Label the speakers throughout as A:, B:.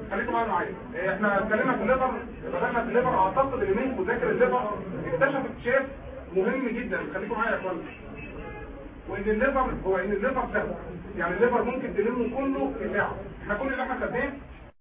A: خليكم معايا. احنا اتكلمنا في الليفر، بدأنا في الليفر. اعتقد اللي منكم ذاكر الليفر اكتشف اكتشاف مهم جدا. خليكم معايا يا اخوانا. وان الليفر هو ان الليفر سهل، يعني الليفر ممكن تلمه كله في ساعه. احنا كل اللي احنا خدناه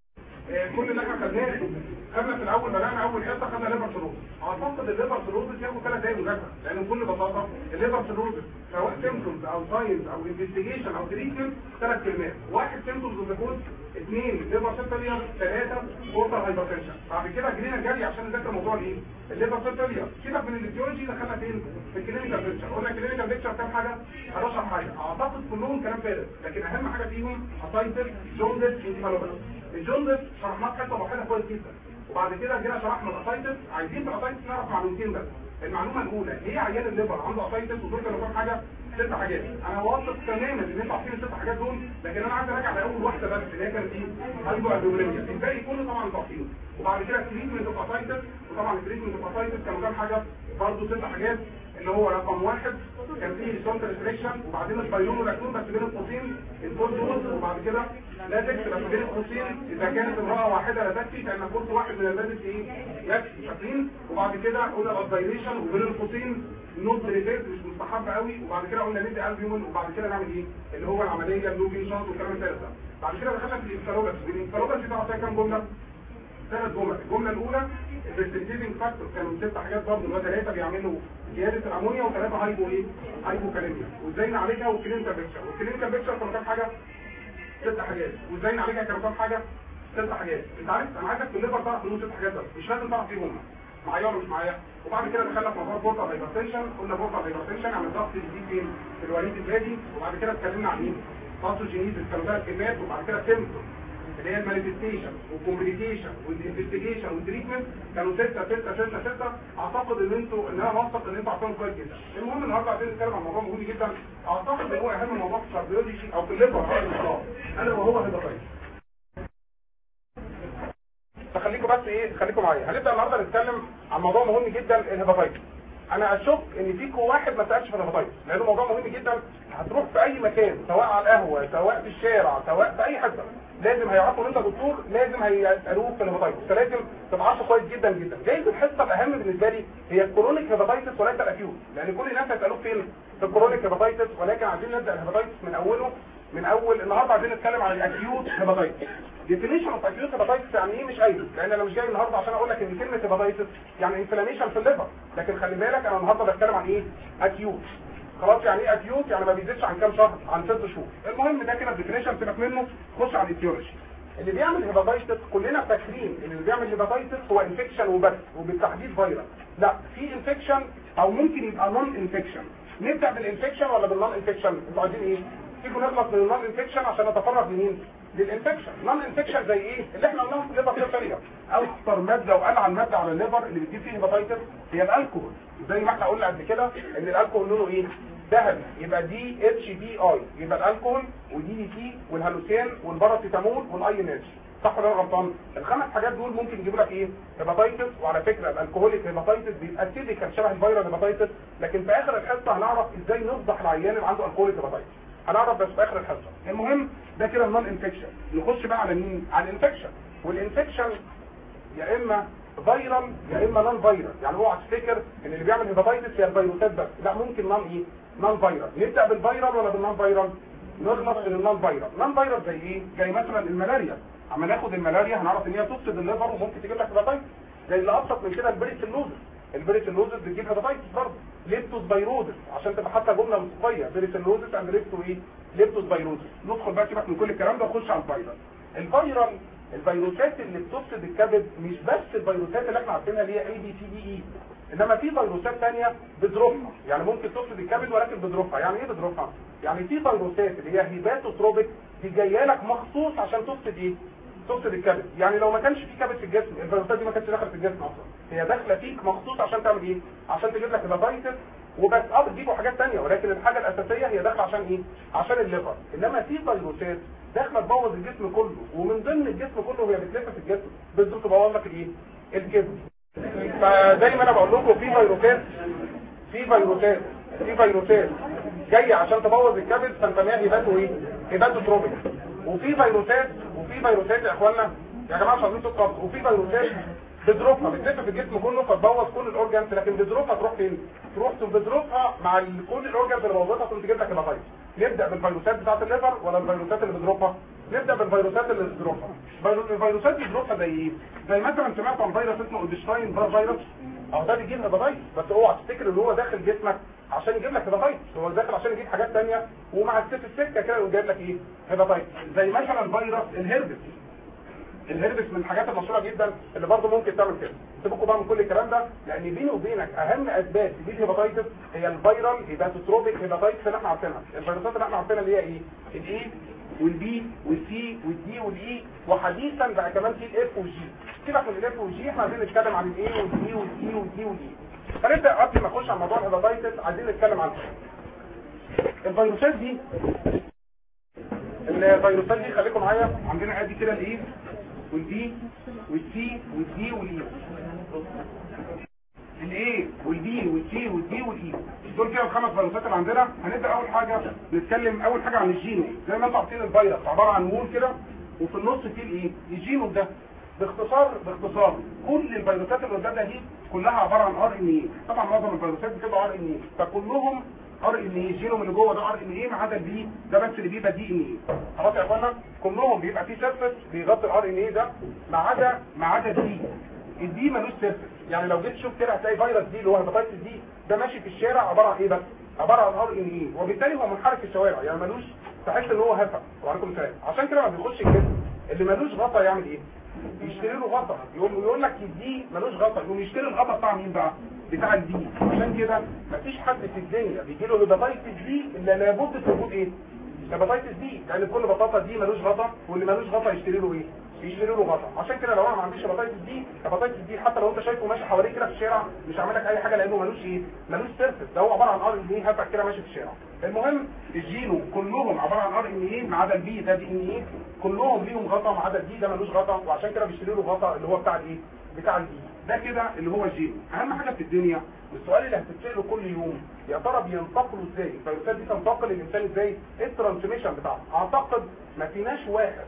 A: خدنا في الاول، بدأنا اول حصه خدنا ليفر سيروز. اعتقد الليفر سيروز ياخد 3 دقايق مذاكره، لان بكل بساطه الليفر سيروز سواء سيمبتومز او ساينز او انفستيجيشن او تريتمنت 3 كلمات. 1 سيمبتومز اوف ذا كود، 2 ليفر سيل فيلير، 3 بورتال هايبرتنشن. بعد كده جرينا جري عشان نذاكر موضوع الايه؟ الليفر سيل فيلير. سيبك من الايديولوجي، دخلنا فين؟ في الكلينيكال بيكتشر. قلنا الكلينيكال بيكتشر كام حاجه؟ 11 حاجه. اعتقد كلهم كلام فارغ، لكن اهم حاجه فيهم اسايتس، جوندس، انتيفالوباثي. الجوندس شرحناه في حته واحده كويس جدا، وبعد كده جينا شرحنا الاسايتس. عايزين في الاسايتس نعرف معلومتين بس. المعلومه الاولى، ليه عيان الليفر عنده اسايتس؟ ودول كانوا كام حاجه؟ 6 حاجات. انا واثق تماما ان انتوا عارفين ال6 حاجات دول، لكن انا عايز اراجع على اول واحده بس اللي هي كانت ايه؟ هايبو ادومينيا. الباقي كله طبعا انتوا عارفينه. وبعد كده التريتمنت اوف اسايتس، وطبعا التريتمنت اوف اسايتس كانوا كام حاجه؟ برضه 6 حاجات، اللي هو رقم 1 كان فيه ريسونت ريستريكشن، وبعدين البايلون والاكتون بس بين القوسين الكورس دوز، وبعد كده لا تكتب بس بين القوسين اذا كانت امراه واحده لا تكفي، كان كورس واحد من اللازم ايه؟ يكفي. شايفين؟ وبعد كده قلنا الاسبيريشن، وبين القوسين نوت ريفيرس مش مستحب قوي، وبعد كده قلنا ندي البيومن، وبعد كده نعمل ايه؟ اللي هو العمليه اللوبين شوت والكلام الثالث ده. بعد كده دخلنا في الانفلوباسي. الانفلوباسي بتاعها فيها كام جمله؟ 3 جمل. الجمله الاولى الريستريكتيفنج فاكتور كانوا 6 حاجات برضه، اللي هو 3 بيعملوا زياده الامونيا، و3 هايبو ايه؟ هايبو كاليميا. وازاي نعالجها؟ والكلينيكال بيكتشر. والكلينيكال بيكتشر كانوا كام حاجه؟ 6 حاجات. وازاي نعالجها؟ كانوا كام حاجه؟ 6 حاجات. انت عارف انا عايزك في الليفر تعرف منهم 6 حاجات بس، مش لازم تعرف ايه هم. معايا ولا مش معايا؟ وبعد كده دخلنا في موضوع بورتال هايبرتنشن. قلنا بورتال هايبرتنشن عن الضغط اللي فين؟ في الوريد البادي. وبعد كده اتكلمنا عن مين؟ باثوجينيزيس، كانوا 3 كلمات. وبعد كده سيمبتوم اللي هي المانيفستيشن والكومبليكيشن والانفستيجيشن والتريتمنت، كانوا 6. اعتقد ان انتوا، ان انا واثق ان انتوا عارفينهم كويس جدا. المهم النهارده عايزين نتكلم عن موضوع مهم جدا، اعتقد ان هو اهم موضوع في الكارديولوجي او في الليفر على الاطلاق، الا وهو الهيباتايتس. فخليكم بس ايه، خليكم معايا. هنبدا النهارده نتكلم عن موضوع مهم جدا، الهيباتايتس. انا اشك ان فيكم واحد ما سالش في الهيباتايتس، لانه موضوع مهم جدا. هتروح في اي مكان، سواء على القهوه، سواء في الشارع، سواء في اي حته، لازم هيعرفوا ان انت دكتور، لازم هيسالوك في الهيباتايتس. فلازم تبقى عارفه كويس جدا جدا. جايز الحصه الاهم بالنسبه لي هي الكرونيك هيباتايتس وليس الاكيوت، لان كل الناس هيسالوك فين؟ في الكرونيك هيباتايتس. ولكن عايزين نبدا الهيباتايتس من اوله، من اول النهارده عايزين نتكلم عن الاكيوت هيباتايتس. ديفينيشن اوف اكيوت هيباتايتس يعني ايه؟ مش قايل، لان انا مش جاي النهارده عشان اقول لك ان كلمه هيباتايتس يعني انفلاميشن في الليفر، لكن خلي بالك انا النهارده بتكلم عن ايه؟ اكيوت. خلاص؟ يعني ايه اكيوت؟ يعني ما بيزيدش عن كام شهر؟ عن 6 شهور. المهم ده كده الديفينيشن، سيبك منه، خش على الايتيولوجي. اللي بيعمل هيباتايتس كلنا فاكرين ان اللي بيعمل هيباتايتس هو انفكشن وبس، وبالتحديد فيروس. لا، في انفكشن او ممكن يبقى نون انفكشن. نبدا بالانفكشن ولا بالنون انفكشن؟ انتوا عايزين ايه؟ تيجوا نخلص من النون انفكشن عشان نتفرغ لمين؟ للانفكشن. نون انفكشن زي ايه؟ اللي احنا قلناهم في الليفر سيل فيلير. اكثر ماده وانعم ماده على الليفر اللي بتجيب فيه هيباتايتس هي الالكوهول. زي ما احنا قلنا قبل كده ان الالكوهول لونه ايه؟ ذهبي، يبقى دي اتش بي اي، يبقى الالكوهول ودي دي تي والهالوسين والباراسيتامول والاي ان اتش. صح ولا انا غلطان؟ ال5 حاجات دول ممكن يجيبوا لك ايه؟ هيباتايتس. وعلى فكره الالكوهوليك هيباتايتس بيبقى سيديكال شبه الفيرال هيباتايتس، لكن في اخر الحصه هنعرف ازاي نفضح العيان اللي عنده الكوهوليك هيباتايتس. هنعرف بس في اخر الحصه. المهم ده كده النون انفكشن. نخش بقى على مين؟ على الانفكشن. والانفكشن يا اما فيرال يا اما نون فيرال. يعني اوعى تفتكر ان اللي بيعمل هيباتايتس هي الفيروسات بس، لا، ممكن نون ايه؟ نون فيرال. نبدا بالفيرال ولا بالنون فيرال؟ نخلص من النون فيرال. نون فيرال زي ايه؟ زي مثلا الملاريا. اما ناخد الملاريا هنعرف ان هي تفسد الليفر وممكن تجيب لك هيباتايتس. زي اللي ابسط من كده البريسيلوزس. البريسيلوزس بتجيب هيباتايتس برضه. ليبتوسبيروزس، عشان تبقى حتى جمله موسيقيه، بريسيلوزس اند ليبتوسبيروزس. ندخل بقى سيبك من كل الكلام ده ونخش على الفيرال. الفيرال الفيروسات اللي بتفسد الكبد مش بس الفيروسات اللي احنا عارفينها اللي هي اي بي سي دي اي، انما في فيروسات ثانيه بظروفها، يعني ممكن تفسد الكبد ولكن بظروفها. يعني ايه بظروفها؟ يعني في فيروسات اللي هي هيباتوتروبيك دي جايه لك مخصوص عشان تفسد ايه؟ تفسد الكبد. يعني لو ما كانش في كبد في الجسم، الفيروسات دي ما كانتش داخله في الجسم اصلا، هي داخله فيك مخصوص عشان تعمل ايه؟ عشان تجيب لك هيباتايتس وبس. بتجيبوا حاجات ثانيه، ولكن الحاجه الاساسيه هي داخله عشان ايه؟ عشان الليفر. انما في فيروسات داخله تبوظ الجسم كله، ومن ضمن الجسم كله وهي بتلف في الجسم بالظبط تبوظ لك الايه؟ الكبد. فزي ما انا بقول لكم في فيروسات جايه عشان تبوظ الكبد، فنسميها هيباتو ايه؟ هيباتوتروبيك. وفي فيروسات يا اخوانا يا جماعه مش عايزين صوت خالص. وفي فيروسات بتضربها بتلف في الجسم كله فتبوظ كل الاورجانز، لكن بتضربها تروح فين؟ تروح بتضربها مع كل الاورجانز اللي بوظتها تقوم تجيب لك هيباتايتس. نبدا بالفيروسات بتاعه الليفر ولا الفيروسات اللي بتضربها؟ نبدا بالفيروسات اللي بتضربها. الفيروسات اللي بتضربها زي ايه؟ زي مثلا سمعت عن فيروس اسمه اولدشتاين فيروس، اهو ده بيجيب هيباتايتس، بس اوعى تفتكر ان هو داخل جسمك عشان يجيب لك هيباتايتس، هو داخل عشان يجيب حاجات ثانيه ومع السكه كده يقوم جايب لك ايه؟ هيباتايتس. زي مثلا فيروس الهربس. الهربس من الحاجات المشهوره جدا اللي برضه ممكن تعمل كده. سيبكم بقى من كل الكلام ده، لان بيني وبينك اهم اسباب تجيب هيباتايتس هي الفيرال هيباتوتروبيك هيباتايتس اللي احنا عارفينها. الفيروسات اللي احنا عارفينها اللي هي ايه؟ الاي والبي والسي والدي والاي، وحديثا بقى كمان في الاف والجي. سيبك من الاف والجي، احنا عايزين نتكلم عن الاي والدي والسي والدي والاي. فنبدا قبل ما نخش على موضوع الهيباتايتس عايزين نتكلم عن الفيروسات دي. الفيروسات دي خليكم معايا، عندنا ادي كده الاي والبي والسي والدي والاي. الاي والبي والسي والدي والاي دول كده الخمس فيروسات اللي عندنا. هنبدا اول حاجه نتكلم اول حاجه عن الجينوم. زي ما انتم عارفين الفيروس عباره عن وول كده وفي النص فيه الايه؟ الجينوم ده. باختصار كل الفيروسات اللي قدامنا دي كلها عباره عن ار ان اي. طبعا معظم الفيروسات بتبقى ار ان اي، فكلهم ار ان اي. الجينوم اللي جوه ده ار ان اي ما عدا البي ده بس اللي بيبقى دي ان اي. خلاص يا اخوانا، كلهم بيبقى فيه سيرفس بيغطي الار ان اي ده ما عدا الدي. الدي ملوش سيرفس. يعني لو جيت تشوف كده هتلاقي فيروس دي اللي هو هيباتايتس دي ده ماشي في الشارع عباره عن ايه بس؟ عباره عن ار ان اي، وبالتالي هو منحرف في الشوارع، يعني ملوش تحس ان هو هفا. وعليكم السلام. عشان كده ما بيخش الجسم. اللي ملوش غطا يعمل ايه؟ يشتري له غطا. يقول لك الدي ملوش غطا، يقوم يشتري الغطا بتاع مين بقى؟ بتاع الدي. عشان كده مفيش حد في الدنيا بيجي له هيباتايتس دي الا لابد من وجود ايه؟ هيباتايتس دي. يعني بكل بساطه دي ملوش غطا، واللي ملوش غطا يشتري له ايه؟ يشتري له غطا. عشان كده لو انا ما عنديش هيباتايتس دي حتى لو انت شايفه ماشي حواليك كده في الشارع مش هعمل لك اي حاجه، لانه ملوش ايه؟ ملوش سيرفس. ده هو عباره عن ار ان اي هفع كده ماشي في الشارع. المهم الجينو كلهم عباره عن ار ان اي ما عدا البي ده دي ان اي. كلهم ليهم غطا ما عدا البي ده ملوش غطا، وعشان كده بيشتري له غطا اللي هو بتاع الايه؟ بتاع البي. ده كده اللي هو الجينو. اهم حاجه في الدنيا السؤال اللي هتتساله كل يوم، يا ترى بينتقلوا ازاي؟ الفيروسات دي تنتقل للانسان ازاي؟ ايه الترانسميشن بتاعها؟ اعتقد ما فيناش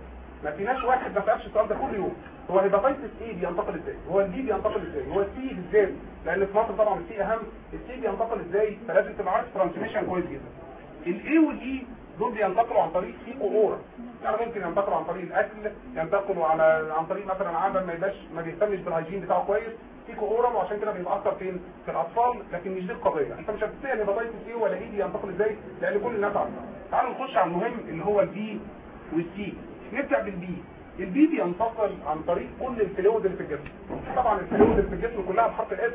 A: واحد ما سالش السؤال ده كل يوم. هو هيباتايتس ايه بينتقل ازاي؟ هو البي بينتقل ازاي؟ هو السي بالذات، لان في مصر طبعا السي اهم. السي بينتقل ازاي؟ فلازم تبقى عارف ترانسميشن كويس جدا. الاي والاي دول بينتقلوا عن طريق فيكو اورا. يعني ممكن ينتقلوا عن طريق الاكل، ينتقلوا عن طريق مثلا عدم ما بيهتمش بالهيجين بتاعه كويس، فيكو اورا، وعشان كده بيبقى اكتر فين؟ في الاطفال. لكن مش دي القضيه. انت مش هتسال هيباتايتس ايه ولا ايه بينتقل ازاي، لان كل الناس عارفه. تعالوا نخش على المهم اللي هو البي والسي. نبدا بالبي. البي بينتقل عن طريق كل الفلويد اللي في الجسم. طبعا الفلويد اللي في الجسم كلها بحرف الاس،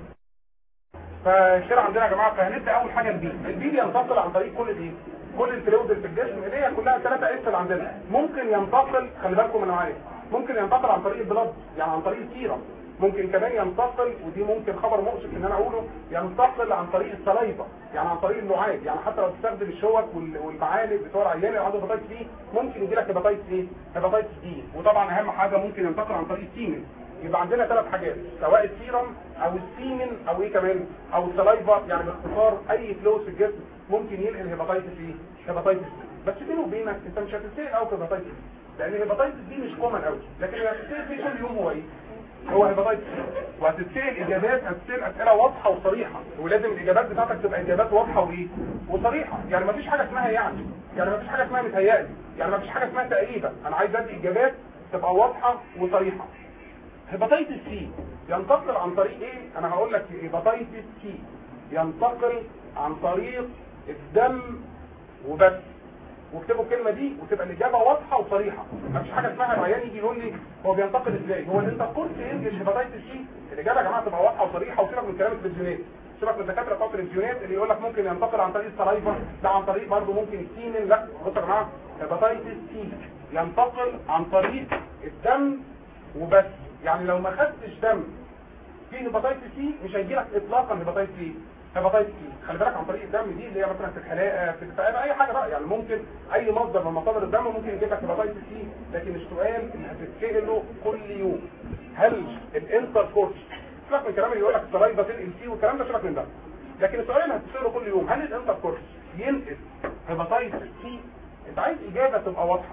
A: فالشارع عندنا يا جماعه. فهنبدا اول حاجه البي بينتقل عن طريق كل الفلويد اللي في الجسم اللي هي كلها 3 اس اللي عندنا. ممكن ينتقل، خلي بالكم من معايا، ممكن ينتقل عن طريق البلد، يعني عن طريق السيرم. ممكن كمان ينتقل، ودي ممكن خبر مؤسف ان انا اقوله، ينتقل عن طريق السلايفا، يعني عن طريق اللعاب. يعني حتى لو تستخدم الشوك والمعالق بتوع العيان اللي عنده هيباتايتس دي ممكن يجي لك هيباتايتس ايه؟ هيباتايتس دي. وطبعا اهم حاجه ممكن ينتقل عن طريق السيمن. يبقى عندنا 3 حاجات، سواء السيرم او السيمن او ايه كمان او السلايفا. يعني باختصار اي فلوس في الجسم ممكن ينقل هيباتايتس ايه؟ هيباتايتس دي. بس بيني وبينك انت مش هتتسال قوي في هيباتايتس دي، لان الهيباتايتس دي مش كومن قوي. لكن اللي هتتسال فيه كل يوم هو ايه؟ هو هيباتايتس. وهتتسال اجابات، هتتسال اسئله واضحه وصريحه، ولازم الاجابات بتاعتك تبقى اجابات واضحه وايه؟ وصريحه. يعني مفيش حاجه اسمها يعني مفيش حاجه اسمها متهيألي، يعني مفيش حاجه اسمها تقريبا. انا عايز ادي اجابات تبقى واضحه وصريحه. هيباتايتس سي ينتقل عن طريق ايه؟ انا هقول لك هيباتايتس سي ينتقل عن طريق الدم وبس. واكتبوا الكلمه دي وتبقى الاجابه واضحه وصريحه. مفيش حاجه اسمها العيان يجي يقول لي هو بينتقل ازاي؟ هو الانتركورس ينقل هيباتايتس سي؟ الاجابه يا جماعه تبقى واضحه وصريحه. وسيبك من كلام التلفزيونات، سيبك من الدكاتره بتوع التلفزيونات اللي يقول لك ممكن ينتقل عن طريق السلايفا، ده عن طريق برضه ممكن السيمن. لا بصوا يا جماعه، هيباتايتس سي ينتقل عن طريق الدم وبس. يعني لو ما خدتش دم في هيباتايتس سي مش هيجي لك اطلاقا هيباتايتس سي. هيباتايتس سي خلي بالك عن طريق الدم دي اللي هي مثلا في الحلاقه في اي حاجه بقى. يعني ممكن اي مصدر من مصادر الدم ممكن يجيب لك هيباتايتس سي. لكن السؤال اللي هتتساله كل يوم، هل الانتركورس، سيبك من الكلام اللي يقول لك السلايفا تنقل سي والكلام ده، سيبك من ده. لكن السؤال اللي هتتساله كل يوم، هل الانتركورس ينقل هيباتايتس سي؟ انت عايز اجابه تبقى واضحه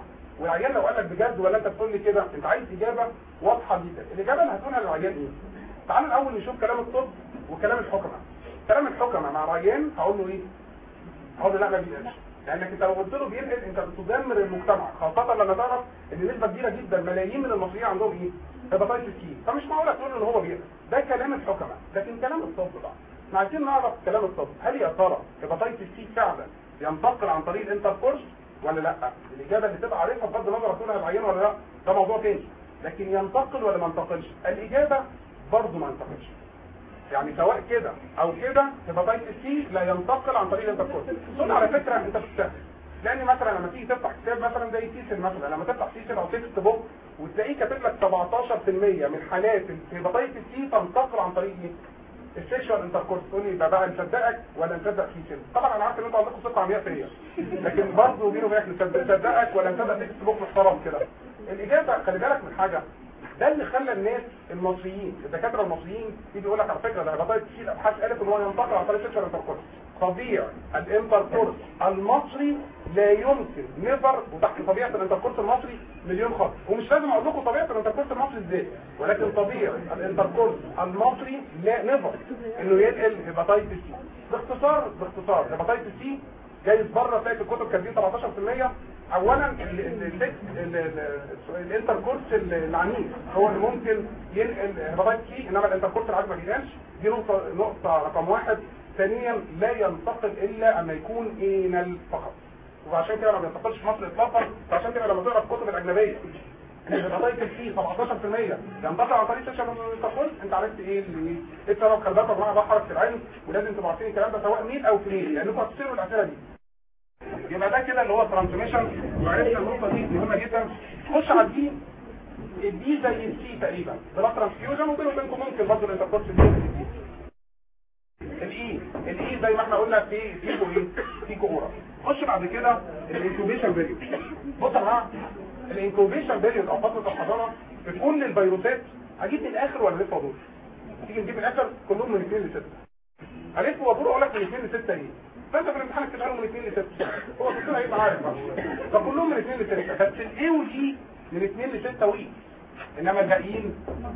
A: والعيان لو قال لك بجد ولا انت بتقول لي كده، انت عايز اجابه واضحه جدا. الاجابه اللي هتقولها للعيان ايه؟ تعالوا الاول نشوف كلام الطب وكلام الحكمه. كلام الحكمه مع العيان هقول له ايه؟ هقول له لا ما بينقلش، لانك انت لو قلت له بينقل انت بتدمر المجتمع، خاصه لما تعرف ان نسبه كبيره جدا ملايين من المصريين عندهم ايه؟ هيباتايتس سي، فمش معقول تقول له ان هو بينقل. ده كلام الحكمه، لكن كلام الطب بقى احنا عايزين نعرف كلام الطب. هل يا ترى هيباتايتس سي فعلا ينتقل عن طريق الانتركورس ولا لا؟ الاجابه اللي تبقى عارفها بغض النظر هتكون هتعينه ولا لا ده موضوع تاني، لكن ينتقل ولا ما ينتقلش؟ الاجابه برضه ما ينتقلش. يعني سواء كده او كده هيباتايتس سي لا ينتقل عن طريق الانتركورس. دول على فكره انت بتستهبل، لان مثلا لما تيجي تفتح كتاب مثلا زي سيسل مثلا، لما تفتح سيسل او تكست بوك وتلاقيه كاتب لك 17% من حالات الهيباتايتس سي تنتقل عن طريق ايه؟ السيكشوال انتركورس. تقول لي بقى نصدقك ولا نصدق سيسل؟ طبعا انا عارف ان انتوا عندكم ثقه عمياء فيا، لكن برضه بيني وبينك نصدقك ولا نصدق تكست بوك محترم كده؟ الاجابه خلي بالك من حاجه، ده اللي خلى الناس المصريين الدكاتره المصريين يجي يقول لك على فكره ده هيباتايتس سي الابحاث قالت ان هو ينتقل عن طريق السيكشوال انتركورس. طبيعي الانتركورس المصري لا يمكن نيفر، وتحت طبيعه الانتركورس المصري مليون خط، ومش لازم اقول لكم طبيعه الانتركورس المصري ازاي، ولكن طبيعي الانتركورس المصري لا نيفر انه ينقل هيباتايتس سي. باختصار هيباتايتس سي جايز بره تلاقي في الكتب كاتبين 17%. اولا الانتركورس العنيف هو اللي ممكن ينقل هيباتايتس سي، انما الانتركورس العادي ما بينقلش. دي نقطه رقم واحد. ثانيا لا ينتقل الا اما يكون انال فقط، وعشان كده ما بينتقلش في مصر اطلاقا. فعشان كده لما تقرا الكتب الاجنبيه الهيباتايتس سي 17% ينتقل عن طريق سيكشوال انتركورس، انت عرفت ايه السبب. خلي بالك يا جماعه ده حركه العلم، ولازم تبقوا عارفين الكلام ده سواء ميل او فيميل، لانكم هتسالوا الاسئله دي. يبقى ده كده اللي هو ترانسميشن، وعرفنا النقطه دي مهمه جدا. خش على الدي. الدي زي السي تقريبا بلا ترانسفيوجن، وبينه وبينكم ممكن برضه الانتركورس دي. الاي زي ما احنا قلنا فيكو اورا. خش بعد كده الانكوبيشن بيريود. بص يا جماعه الانكوبيشن بيريود او فتره الحضانه في كل الفيروسات، هجيب من الاخر ولا لسه ودور؟ تيجي نجيب من الاخر كلهم من 2 ل 6. الف ودور اقول لك من 2 ل 6 ايه؟ فانت في الامتحان بتبقى من 2 ل 6، هو الدكتور هيبقى عارف بقى. فكلهم من 2 ل 6، بس الاي والاي من 2 ل 6 واي، انما الباقيين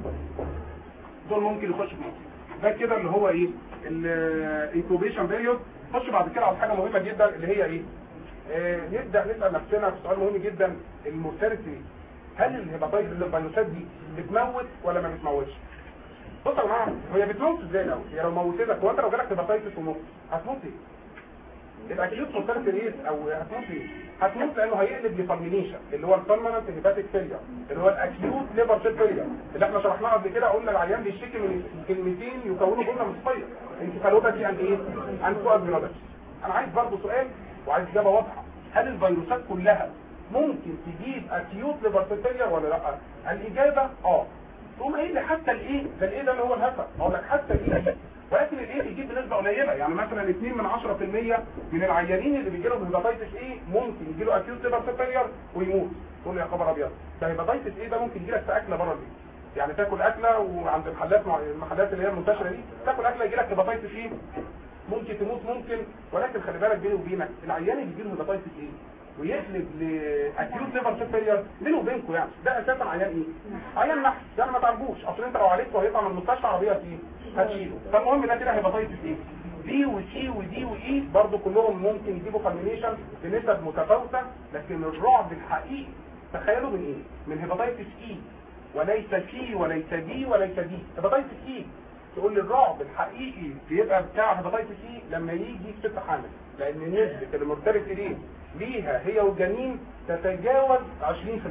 A: دول ممكن يخشوا في مصر. ده كده اللي هو ايه؟ الانكوبيشن بيريود. خش بعد كده على حاجه مهمه جدا اللي هي ايه؟ نبدا نسال نفسنا في سؤال مهم جدا، المورتاليتي. هل الهيباتايتس الفيروسات دي بتموت ولا ما بتموتش؟ بصوا يا جماعه هي بتموت ازاي الاول؟ هي لو موتتك، هو انت لو جالك هيباتايتس وموت هتموت ايه؟ الاكيوت مورتاليتي ريت او هتموت ايه؟ هتموت لانه هيقلب لفالمينيشن اللي هو البرمننت هيباتيك فيلير، اللي هو الاكيوت ليفر سيل فيلير اللي احنا شرحناه قبل كده. قلنا العيان بيشتكي من كلمتين يكونوا جمله مصفيه، انكفالوباثي اند ايه؟ اند كوادرينوباثي. انا عايز برضه سؤال وعايز اجابه واضحه، هل الفيروسات كلها ممكن تجيب اكيوت ليفر سيل فيلير ولا لا؟ الاجابه تقوم قايل لي حتى الايه ده، الايه ده اللي هو الهفه، اقول لك حتى الايه، ولكن الايه بيجيب بنسبه قليله. يعني مثلا 2/10% من العيانين اللي بيجي لهم هيباتايتس ايه ممكن يجي له اكيوت ليفر سيل فيلير ويموت. تقول لي يا خبر ابيض، ده هيباتايتس ايه ده ممكن يجي لك في اكله بره البيت، يعني تاكل اكله وعند المحلات اللي هي المنتشره دي تاكل اكله يجي لك هيباتايتس ايه، ممكن تموت ممكن. ولكن خلي بالك بيني وبينك العيان اللي بيجي له هيباتايتس ايه ويقلب لاكيوت ليفر سيل فيلير بينه وبينكم يعني ده اساسا عيان ايه؟ عيان نحس، ده ما تعرفوش. اصل انت لو عالجته هيطلع من المستشفى عربيه ايه؟ هتشيله. فالمهم ده كده هيباتايتس ايه؟ بي وسي ودي واي برضه كلهم ممكن يجيبوا فالمينيشن بنسب متفاوته، لكن الرعب الحقيقي تخيلوا من ايه؟ من هيباتايتس اي، وليس سي وليس دي وليس دي، هيباتايتس اي. تقول لي الرعب الحقيقي بيبقى بتاع هيباتايتس اي لما يجي ست حامل، لان نسبه المورتاليتي دي ليها هي والجنين تتجاوز 20%.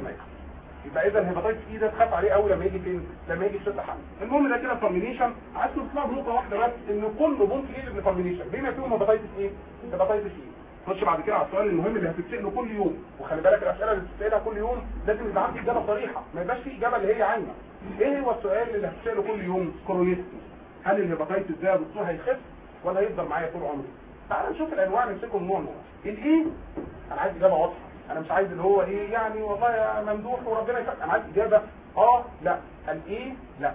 A: يبقى اذا الهيباتايتس اي ده تخاف عليه قوي لما يجي فين؟ لما يجي في ست حمل. المهم ده كده فورميليشن. عايز تطلع بنقطه واحده بس، ان كله ممكن يقلب لفورميليشن بما فيهم هيباتايتس ايه؟ هيباتايتس اي. خش بعد كده على السؤال المهم اللي هتتساله كل يوم، وخلي بالك الاسئله اللي بتتسالها كل يوم لازم يبقى عندك اجابه صريحه، ما يبقاش في اجابه اللي هي عايمه. ايه هو السؤال اللي هتتساله كل يوم؟ كرونيستي. هل الهيباتايتس ده يا دكتور هيخف ولا هيفضل معايا طول عمري؟ تعال نشوف الانواع نمسكهم نوع نوع. الايه؟ انا عايز اجابه واضحه، انا مش عايز اللي هو ايه يعني والله يا ممدوح وربنا يسعدك، انا عايز اجابه لا. الايه لا،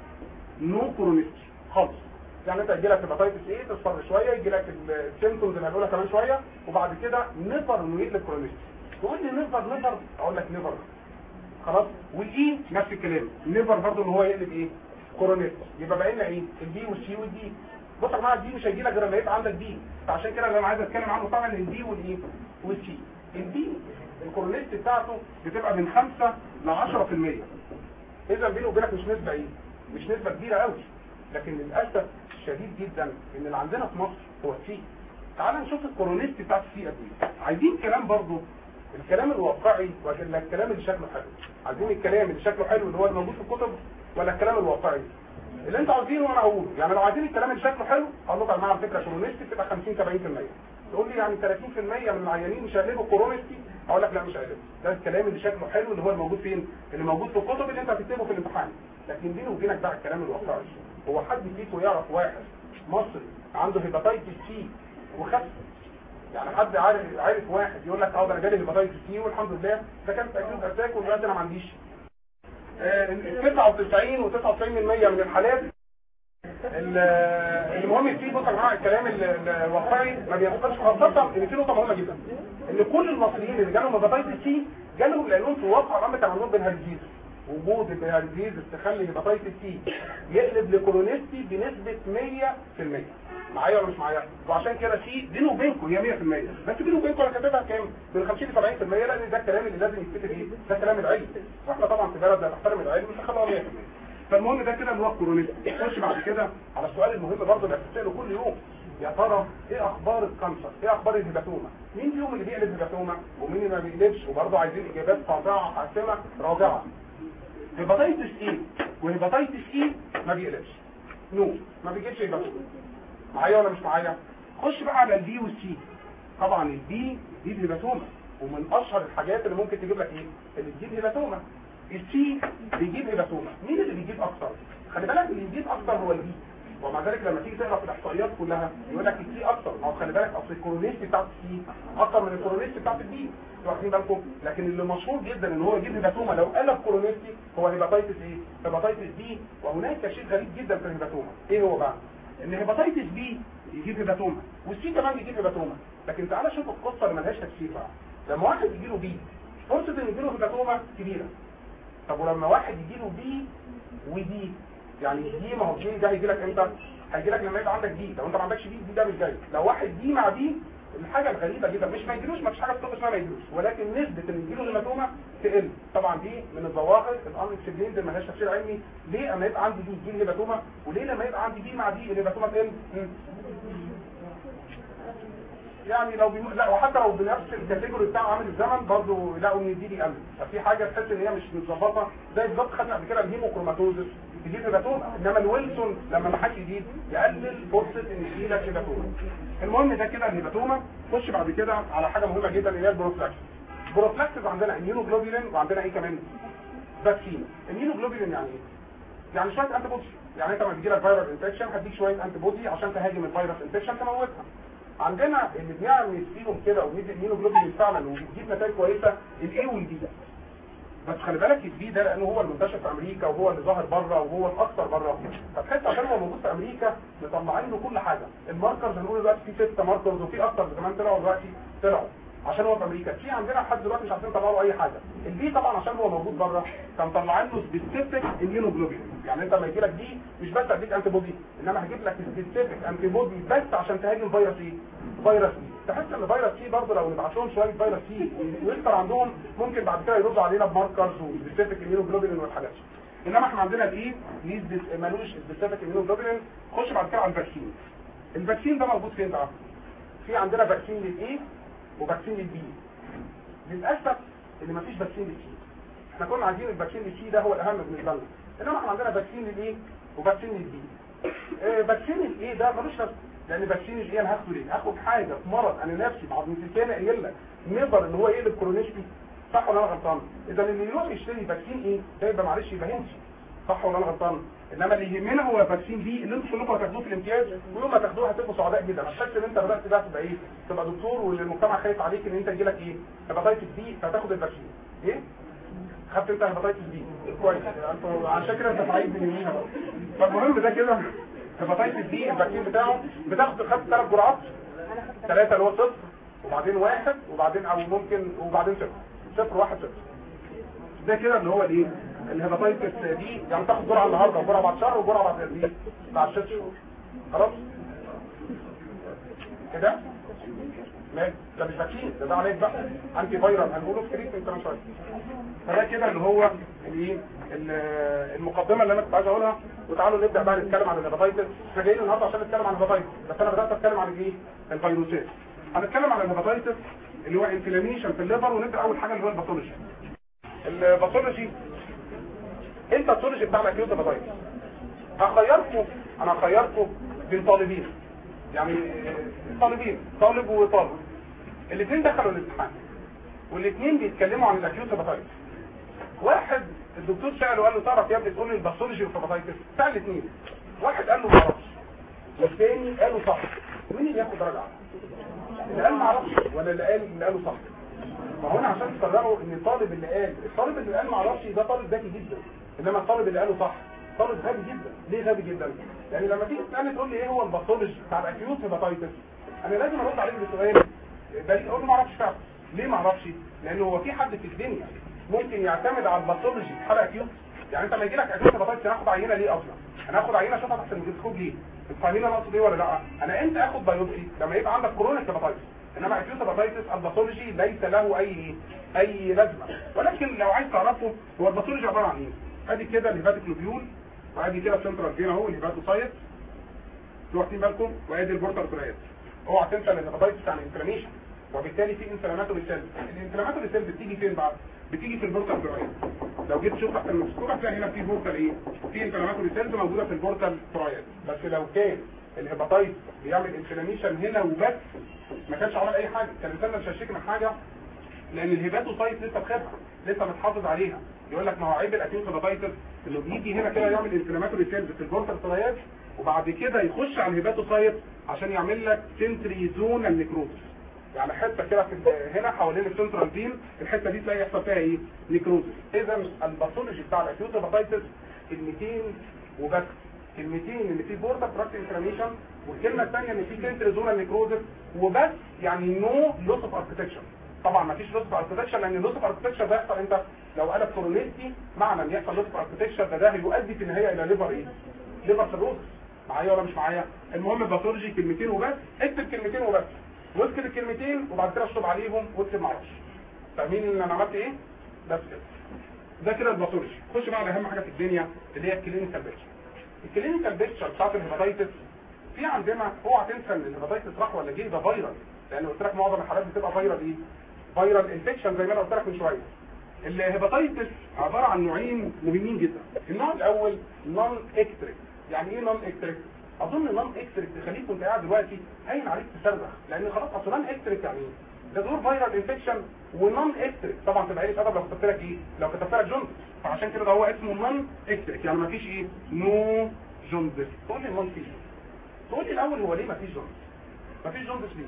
A: نو كرونيستي خالص. يعني انت يجي لك هيباتايتس ايه تصفر شويه، يجي لك السيمبتومز اللي هنقولها كمان شويه، وبعد كده نقدر انه يقلب كرونيستي. تقول لي نيفر اقول لك نيفر خلاص. والاي نفس الكلام، نيفر برضه ان هو يقلب ايه كورونيت. يبقى بقى لنا ايه البي والسي والدي. بص يا جماعه الدي مش هيجي لك غير لما يبقى عندك دي، فعشان كده انا عايز اتكلم عنه طبعا الدي والايه والسي. الدي الكورونيت بتاعته بتبقى من 5 ل 10%. اذا بينه وبينك مش نسبه ايه مش نسبه كبيره قوي، لكن للاسف شديد جدا ان اللي عندنا في مصر هو السي. تعال نشوف الكورونيت بتاع السي قد ايه. عايزين كلام برضه الكلام الواقعي ولا الكلام اللي شكله حلو؟ عايزين الكلام اللي شكله حلو اللي هو الموجود في الكتب ولا الكلام الواقعي اللي انت عاوزينه وانا هقوله؟ يعني لو عايزين الكلام اللي شكله حلو اقول لكم يا جماعه على فكره كورونيستي بتبقى 50 70%. تقول لي يعني 30% من العيانين مش هيقلبوا كورونيستي، اقول لك لا مش هيقلبوا. ده الكلام اللي شكله حلو اللي هو الموجود فين؟ اللي موجود في الكتب اللي انت هتكتبه في الامتحان. لكن بيني وبينك بقى الكلام الواقعي، هو حد فيكم يعرف واحد مصري عنده هيباتايتس سي وخف؟ يعني حد عارف واحد يقول لك اه ده انا جالي هيباتايتس سي والحمد لله ده كانت اكيوت اتاك ودلوقتي انا ما عنديش. 99 و99% من الحالات المهم فيه بص يا جماعه الكلام الواقعي ما بيحصلش، خاصه ان في نقطه مهمه جدا ان كل المصريين اللي جالهم هيباتايتس سي جالهم لانهم في واقع الامر كان عندهم بنهالديز. وجود البنهالديز تخلي هيباتايتس سي يقلب لكولونيستي بنسبه 100%. معايا ولا مش معايا؟ وعشان كده سي بينه وبينكم هي 100%، بس بينه وبينكم انا كاتبها كام؟ من 50 ل 70%، لان ده الكلام اللي لازم يتكتب ايه؟ ده كلام العلم، واحنا طبعا في بلد بنحترم العلم مش هنخليها 100%. فالمهم ده كده اللي هو الكورونيت. نخش بعد كده على السؤال المهم برضه اللي بتساله كل يوم، يا ترى ايه اخبار الكانسر؟ ايه اخبار الهيباتوما؟ مين فيهم اللي بيقلب هيباتوما ومين اللي ما بيقلبش؟ وبرضه عايزين اجابات قاطعه حاسمه رادعه. هيباتايتس ايه وهيباتايتس ايه ما بيقلبش، نو ما بيجيبش هيباتوما. معايا ولا مش معايا؟ خش بقى على البي والسي. طبعا البي دي هيباتوما، ومن اشهر الحاجات اللي ممكن تجيب لك ايه اللي تجيب هيباتوما. السي بيجيب هيباتوما. مين اللي بيجيب اكتر؟ خلي بالك اللي بيجيب اكتر هو البي، ومع ذلك لما تيجي تقرا في الاحصائيات كلها يقول لك السي اكتر. ما هو خلي بالك اصل الكورونيست بتاعت السي اكتر من الكورونيست بتاعت البي، واخدين بالكم؟ لكن اللي مشهور جدا ان هو يجيب هيباتوما لو قلب كورونيستي هو هيباتايتس ايه؟ هيباتايتس بي. وهناك شيء غريب جدا في الهيباتوما. ايه هو بقى؟ ان هيباتايتس بي يجيب هيباتوما والسي كمان يجيب هيباتوما. لكن تعالى شوف القصه اللي ملهاش تفسير بقى. لما واحد يجي له بي فرصه ان يجي له هيباتوما كبيره. طب ولما واحد يجي له بي ودي، يعني دي ما هو دي ده هيجي لك امتى؟ هيجي لك لما يبقى عندك دي. لو انت ما عندكش دي ده مش جاي. لو واحد دي مع دي الحاجه الغريبه جدا مش ما يجيلوش، ما فيش حاجه بتطلق اسمها ما يجيلوش، ولكن نسبه ان يجيله هيماتوما تقل. طبعا دي من الظواهر الامر اكسبليند اللي مالهاش تفسير علمي. ليه اما يبقى عندي دي يجي لي هيماتوما، وليه لما يبقى عندي دي مع دي الهيماتوما تقل؟ يعني لو لا، وحتى لو بنفس الكاتيجوري بتاع عامل الزمن برضه يلاقوا ان دي قل. ففي حاجه تحس ان هي مش متظبطه، زي بالظبط خدنا قبل كده الهيموكروماتوزس تجيب هيباتوما، انما الويلسون لما ما حدش يجيب يقلل فرصه ان يجي لك هيباتوما. المهم ده كده الهيباتوما. خش بعد كده على حاجه مهمه جدا اللي هي البروفلاكسس. البروفلاكسس عندنا اميونوجلوبولين وعندنا ايه كمان؟ فاكسين. اميونوجلوبولين يعني ايه؟ يعني شويه انتي بودي. يعني انت لما بيجي لك فيروس انفكشن هديك شويه انتي بودي عشان تهاجم الفيروس انفكشن تموتها. عندنا اللي بنعمل فيهم كده وندي اميونوجلوبولين فعلا وبتجيب نتائج كويسه الاي والبي. بس خلي بالك البي ده لانه هو المنتشر في امريكا وهو اللي ظاهر بره وهو الاكثر بره، فتحس عشان هو موجود في امريكا مطلعين له كل حاجه. الماركرز هنقول دلوقتي في 6 ماركرز وفي اكثر كمان طلعوا دلوقتي عشان هو في امريكا. في عندنا لحد دلوقتي مش عارفين نطلع له اي حاجه. البي طبعا عشان هو موجود بره كان طلعين له سبيسيفيك اميونوجلوبولين. يعني انت لما يجي لك دي مش بس هديك انتي بودي، انما هجيب لك سبيسيفيك انتي بودي بس عشان تهاجم فيروس ايه؟ فيروس سي. تحس ان فيروس سي برضه لو نبعت لهم شويه فيروس سي ويكتر عندهم ممكن بعد كده يردوا علينا بماركرز وسبيسيفيك اميونوجلوبولين والحاجات دي. انما احنا عندنا الايه مالوش سبيسيفيك اميونوجلوبولين. خش بعد كده على الفاكسين. الفاكسين ده موجود فين بقى؟ في عندنا فاكسين للايه وفاكسين للبي. للاسف اللي مفيش فاكسين للسي. احنا كنا عايزين الفاكسين للسي ده هو الاهم بالنسبه لنا، انما احنا عندنا فاكسين للايه وفاكسين للبي. فاكسين الايه ده ملوش لازمه، لان فاكسين الايه انا هاخده ليه؟ هاخد حاجه في مرض انا نفسي بعد من سنه قايل لك نقدر ان هو يقلب كرونيستي، صح ولا انا غلطان؟ اذا اللي يروح يشتري فاكسين ايه ده يبقى معلش يبقى هنسي، صح ولا انا غلطان؟ انما اللي يهمنا هو فاكسين بي اللي انتوا كلكم هتاخدوه في الامتياز، ويوم ما تاخدوه هتبقوا سعداء جدا. هتحس ان انت بدات بقى تبقى ايه؟ تبقى دكتور والمجتمع خايف عليك ان انت يجيلك ايه؟ هيباتايتس بي فتاخد الفاكسين. ايه؟ خدت انت هيباتايتس بي كويس، عشان كده انت سعيد من يوميها بقى. فالمهم ده كده هيباتايتس بي الفاكسين بتاعه بتاخد خدت 3 جرعات، 3 اللي هو 0 وبعدين 1 وبعدين او ممكن وبعدين 0 1 0. ده كده اللي هو الايه الهيباتيتس دي، يعني تاخد جرعه النهارده وجرعه بعد شهر وجرعه بعد قد ايه بعد 6 شهور. خلاص كده ماشي. ده مش فاكسين، ده عليك بقى انتي فايرال هنقوله في تريتمنت كمان شويه. فده كده اللي هو الايه المقدمه اللي انا كنت عايز اقولها. وتعالوا نبدا بقى نتكلم عن الهيباتيتس. احنا جايين النهارده عشان نتكلم عن الهيباتيتس، بس انا بدات اتكلم عن الايه الفيروسات. هنتكلم عن الهيباتيتس اللي هو انفلاميشن في الليفر. ونبدا اول حاجه اللي هو الباثولوجي. الباثولوجي الباثولوجي بتاع الاكيوت هيباتيتس. انا هخيركم بين طالبين، يعني طالبين، طالب وطالب، الاثنين دخلوا الامتحان والاثنين بيتكلموا عن الاكيوت هيباتيتس. واحد الدكتور سأله وقال له تعرف يا ابني تقول لي الباثولوجي والهيباتيتس؟ سأل الاثنين، واحد قال له ما اعرفش والثاني قال له صح. مين اللي ياخد درجه؟ اللي قال ما اعرفش ولا اللي قاله صح؟ ما هو عشان تفرقوا ان الطالب اللي قال ما اعرفش ده طالب ذكي جدا، انما الطالب اللي قاله صح طالب غبي جدا. ليه غبي جدا؟ يعني لما تيجي تسالني تقول لي ايه هو الباثولوجي بتاع الاكيوت هيباتيتس، انا لازم ارد عليك بسؤال ده اقول له ما اعرفش فعلا. ليه ما اعرفش؟ لانه هو في حد في الدنيا ممكن يعتمد على الباثولوجي في حاله اكيوت؟ يعني انت لما يجي لك اكيوت هيباتيتس هناخد عينه ليه اصلا؟ انا هاخد عينه اشوفها تحت الميكروسكوب ليه؟ انتوا فاهمين انا اقصد ايه ولا لا؟ انا امتى اخد بايوبسي؟ لما يبقى عندك كرونيك هيباتيتس. انما اكيوت هيباتيتس الباثولوجي ليس له اي لازمه. ولكن لو عايز تعرفه هو الباثولوجي عباره عن ايه؟ ادي كده الهيباتيك لوبيول، وادي كده السنترال فين اهو الهيباتوسايت، انتوا واخدين بالكم؟ وادي البورتال ترايت. اوعى تنسى ان الهيباتيتس يعني انفلاميشن، وبالتالي في انفلاماتوري سيل. الانفلاماتوري سيل بتيجي فين بقى؟ بتيجي في البورتال ترايت. لو جيت تشوف تحت الميكروسكوب هتلاقي هنا في بورتال ايه؟ في انفلاماتوري سيلز موجوده في البورتال ترايت. بس لو كان الهيباتيتس بيعمل انفلاميشن هنا وبس ما كانش عمل اي حاجه، كان الانسان مش هيشتكي من حاجه، لان الهيباتوسايت لسه بخبره، لسه متحافظ عليها. يقول لك ما هو عيب الاكيوت هيباتيتس انه بيجي هنا كده يعمل انفلاماتوري سيلز في البورتال ترايت، وبعد كده يخش على الهيباتوسايت عشان يعمل لك سنتري زونال نيكروزس. يعني حته كده في هنا حوالين السنترال فين، الحته دي تلاقي يحصل فيها ايه؟ نيكروزس. اذا الباثولوجي بتاع الاكيوت هيباتيتس كلمتين وبس. كلمتين ان في بورتال تراكت انفلاميشن، والكلمه الثانيه ان في سنتري زونال نيكروزس وبس. يعني نو لوس اوف اركتكشر. طبعا ما فيش لوس اوف اركتكشر، لان اللوس اوف اركتكشر ده يحصل امتى؟ لو قلب كورونيتي معنى ان يحصل لوس اوف اركتكشر ده هيؤدي في النهايه الى ليفر ايه؟ ليفر سيروز. معايا ولا مش معايا؟ المهم الباثولوجي كلمتين وبس. اكتب كلمتين وبس، واكتب الكلمتين وبعد كده اشطب عليهم واكتب معرفش. فاهمين ان انا عملت ايه؟ بس كده. ده كده الباثولوجي. خش بقى على اهم حاجه في الدنيا اللي هي الكلينيكال بيكتشر. الكلينيكال بيكتشر بتاعت الهيباتيتس في عندنا، اوعى تنسى ان الهيباتيتس راح ولا جه ده فيرال، لان قلت لك معظم الحالات بتبقى فيرال ايه؟ فيرال انفكشن زي ما انا قلت لك من شويه. الهيباتيتس عباره عن نوعين مهمين جدا. النوع الاول نون اكتريك. يعني ايه نون اكتريك؟ اظن نون اكتريك تخليك وانت قاعد دلوقتي هين عليك تصرخ، لان خلاص اصل نون اكتريك يعني ايه؟ ده دور فيرال انفكشن. ونون اكتريك طبعا تبقى ايه سبب لو كتبت لك ايه؟ لو كتبت لك جوندس، فعشان كده ده هو اسمه نون اكتريك، يعني ما فيش ايه؟ نو جوندس. تقول لي نون فيش. تقول لي الاول هو ليه ما فيش جوندس؟ ما فيش جوندس ليه؟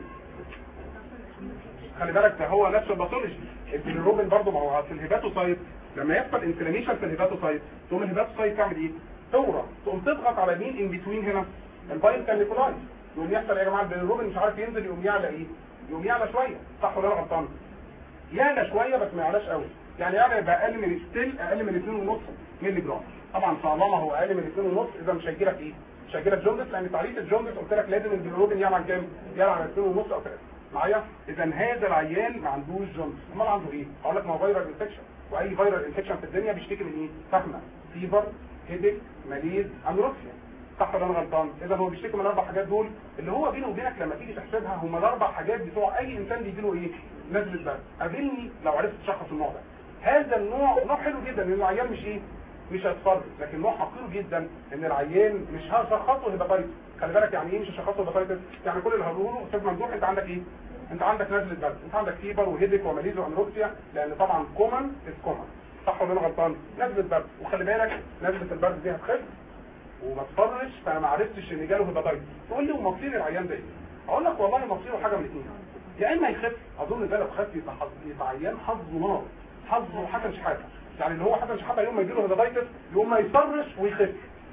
A: خلي بالك ده هو نفس الباثولوجي. البيليروبين برضه ما هو في الهيباتوسايت لما يحصل انفلاميشن في الهيباتوسايت تقوم الهيباتوسايت تعمل ايه؟ تقوم تضغط على مين ان بتوين هنا؟ البايل كانيكولاي. يقوم يحصل يا جماعه البيليروبين مش عارف ينزل، يقوم يعلى ايه؟ يقوم يعلى شويه، صح ولا انا غلطان؟ يعلى شويه بس ما يعلاش قوي. يعني يبقى اقل من ستيل اقل من 2.5 مللي جرام. طبعا طالما هو اقل من 2.5 اذا مش هيجي لك ايه؟ مش هيجي لك جوندس، لان تعريف الجوندس قلت لك لازم البيليروبين يعلى عن كام؟ يعلى عن 2.5 او 3. معايا؟ اذا هذا العيان ما عندوش جوندس. امال عنده ايه؟ هقول لك ما هو فيرال انفكشن، واي فيرال انفكشن في الدنيا بيشتكي من ايه؟ فاهمه؟ فيبر، هيديك، ماليز، انوركسيا. صح ولا انا غلطان؟ اذا هو بيشتكي من الاربع حاجات دول اللي هو بينه وبينك لما تيجي تحسبها هم الاربع حاجات بتوع اي انسان بيجي له ايه؟ نزله برد. قابلني لو عرفت تشخص النوع ده. هذا النوع حلو جدا ان العيان مش ايه؟ مش هيتصرف، لكن نوع حقير جدا ان العيان مش هشخصه هيباتيتس. خلي بالك يعني ايه مش هشخصه هيباتيتس؟ يعني كل اللي هقوله استاذ ممدوح انت عندك ايه؟ انت عندك نزله برد، انت عندك فيبر وهيديك وماليز وانروكسيا، لان طبعا كومن كومن. صح ولا انا غلطان؟ نزله برد. وخلي بالك نزله البرد دي هتخف وما تصرش، فانا ما عرفتش ان جاله هيباتيتس. تقول لي ومصير العيان ده ايه؟ اقول لك والله مصيره حاجه من الاثنين، يا اما يخف، اظن ده لو خف يبقى عيان حظه نار، حظه حسن شحاته. يعني اللي هو حسن شحاته يوم ما يجي له هيباتيتس يقوم ما يصرش ويخف،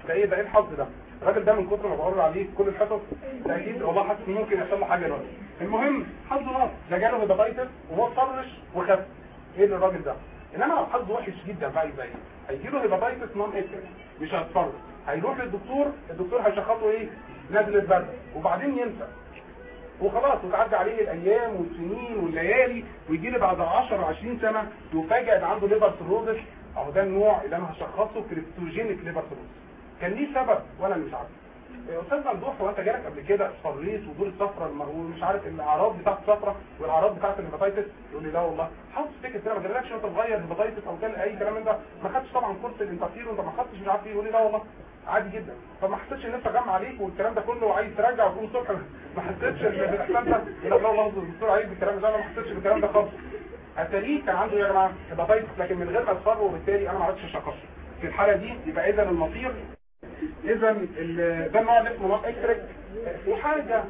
A: ده ايه الحظ ده؟ الراجل ده من كتر ما بقول عليه كل الحصص ده اكيد والله حاسس ان ممكن يحصل له حاجه دلوقتي. المهم حظه ناقص، ده جاله هيباتيتس وهو طرش وخف. ايه الراجل ده؟ انما لو حظه وحش جدا بقى يبقى ايه؟ هيجي له هيباتيتس نون اكتر مش هيتصرف، هيروح للدكتور، الدكتور هيشخصه ايه؟ نزله برد، وبعدين ينسى وخلاص، وتعدي عليه الايام والسنين والليالي، ويجي لي بعد 10 20 سنه يفاجئ ان عنده ليفر سيروزس. اهو ده النوع اللي انا هشخصه كريبتوجينيك ليفر سيروزس. كان ليه سبب وانا مش عارف. استاذ ممدوح هو انت جالك قبل كده اصفريت ودور الصفرة ومش عارف الاعراض بتاعت الصفرة والاعراض بتاعت الهيباتيتس؟ يقول لي لا والله. حاطط تفتكر كده ما جالكش وانت صغير هيباتيتس او كان اي كلام من ده؟ ما خدتش طبعا كورس الانترفير وانت ما خدتش مش عارف ايه؟ يقول لي لا والله عادي جدا. فما حسيتش ان انت جمع عليك والكلام ده كله وعايز ترجع وتقوم الصبح ما حسيتش بالاحساس ده؟ يقول لك لا والله الدكتور عايز بالكلام ده، انا ما حسيتش بالكلام ده خالص. اتاريه كان عنده يا جماعه هيباتيتس لكن من غير ما يصفر، وبالتالي انا ما عرفتش اشخصه. في الحاله دي يبقى اذا المصير اذا ده النوع اللي اسمه نون اكتريك. في حاجه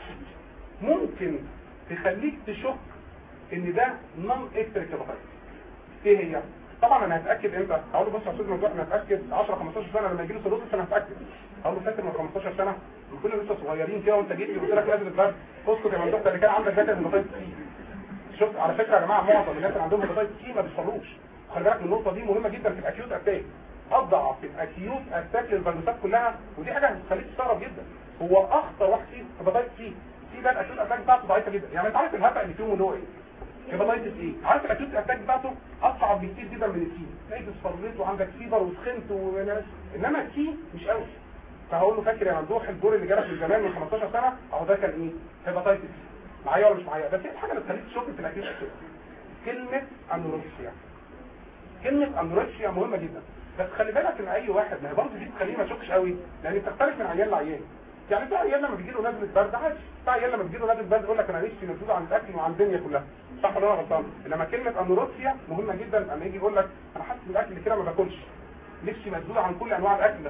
A: ممكن تخليك تشك ان ده نون اكتريك هيباتيتس. ايه هي؟ طبعا انا هتاكد امتى؟ هقول له بص يا استاذ ممدوح انا هتاكد 10 15 سنه لما يجي له سيروزس انا هتاكد. هقول له فاكر من 15 سنه كنا لسه صغيرين كده وانت جيت لي قلت لك لازم البرد اسكت يا ممدوح ده اللي كان عندك ده كان هيباتيتس سي. شوف على فكره يا جماعه معظم الناس اللي عندهم هيباتيتس سي ما بيصلوش. خلي بالك من النقطه دي مهمه جدا في الاكيوت اتاك. اضعف في الاكيوت اتاك للفيروسات كلها، ودي حاجه هتخليك تستغرب جدا. هو اخطر واحد فيه هيباتيتس سي. سي ده الاكيوت اتاك بتاعته ضعيفه جدا. يعني انت عارف الهفق اللي فيهم اللي هو ايه؟ هيباتيتس ايه؟ عارف الاكيوت اتاك بتاعته اصعب بكتير جدا من السي. تلاقيك اصفريت وعندك فيبر وسخنت انما السي مش قوي. فهقول له فاكر يا ممدوح الدور اللي جالك من زمان من 15 سنه اهو ده كان ايه؟ هيباتيتس سي. معايا ولا مش معايا؟ بس ايه الحاجه اللي تخليك تشك في الاكيوت اتاك؟ كلمه انوركسيا. كلمه انوركسيا مهمه جدا. بس خلي بالك ان اي واحد ما هي برضه دي تخليه ما يشكش قوي لان بتختلف من عيان لعيان. يعني في عيان لما بيجي له نزله برد عادي، في عيان لما بيجي له نزله برد يقول لك انا نفسي مسؤول عن الاكل وعن الدنيا كلها. صح ولا انا غلطان؟ انما كلمه انوركسيا مهمه جدا لما يجي يقول لك انا حاسس بالاكل كده ما باكلش. نفسي مسؤول عن كل انواع الاكل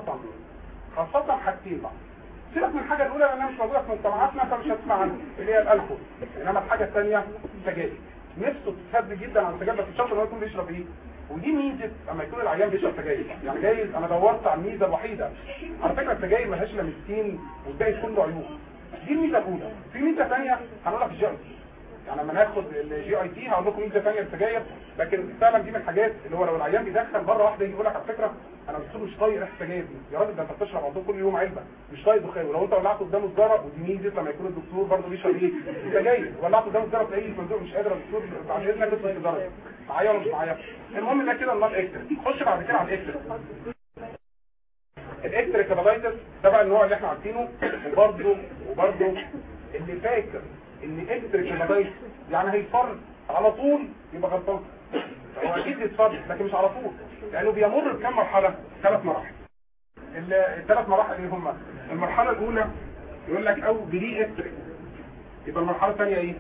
A: خاصه حاجتين بقى. سيبك من الحاجه الاولى لانها مش موجوده في مجتمعاتنا فمش هتسمع عنها اللي هي الالكول. انما الحاجه الثانيه سجاير. نفسه تتهد جدا عن السجاير بس الشخص اللي هو يكون بيشرب ايه؟ ودي ميزه اما يكون العيان بيشرب سجاير. يعني جايز انا دورت على الميزه الوحيده. على فكره السجاير مالهاش الا ميزتين والباقي كله عيوب. دي الميزه الاولى. في ميزه ثانيه هنقولها في الجي اي تي. يعني لما ناخد الجي اي تي هقول لكم ميزه ثانيه للسجاير، لكن فعلا دي من الحاجات اللي هو لو العيان بيدخن مره واحده يجي يقول لك على فكره انا مش طايق ريحه السجاير دي. يا راجل ده انت بتشرب عندهم كل يوم علبه مش طايق دخان، ولو انت ولعت قدامه سجاره ودي ميزه لما يكون الدكتور برضه بيشرب ايه؟ سجاير، ولعت قدامه سجاره تلاقيه المندوب مش قادر الدكتور بعد اذنك تدخل السيجاره. معايا ولا مش معايا؟ المهم ده كده النون اكتر. خش بعد كده على الاكتر. الاكتريك هيباتيتس ده بقى النوع اللي احنا عارفينه. وبرضه اللي فاكر ان اكتريك هيباتيتس يعني هيفر على طول يبقى غلطان. هو اكيد يتفرج لكن مش على طول لانه بيمر بكم مرحله؟ 3 مراحل. الثلاث مراحل اللي هم المرحله الاولى يقول لك او بري اكتريك، يبقى المرحله الثانيه ايه؟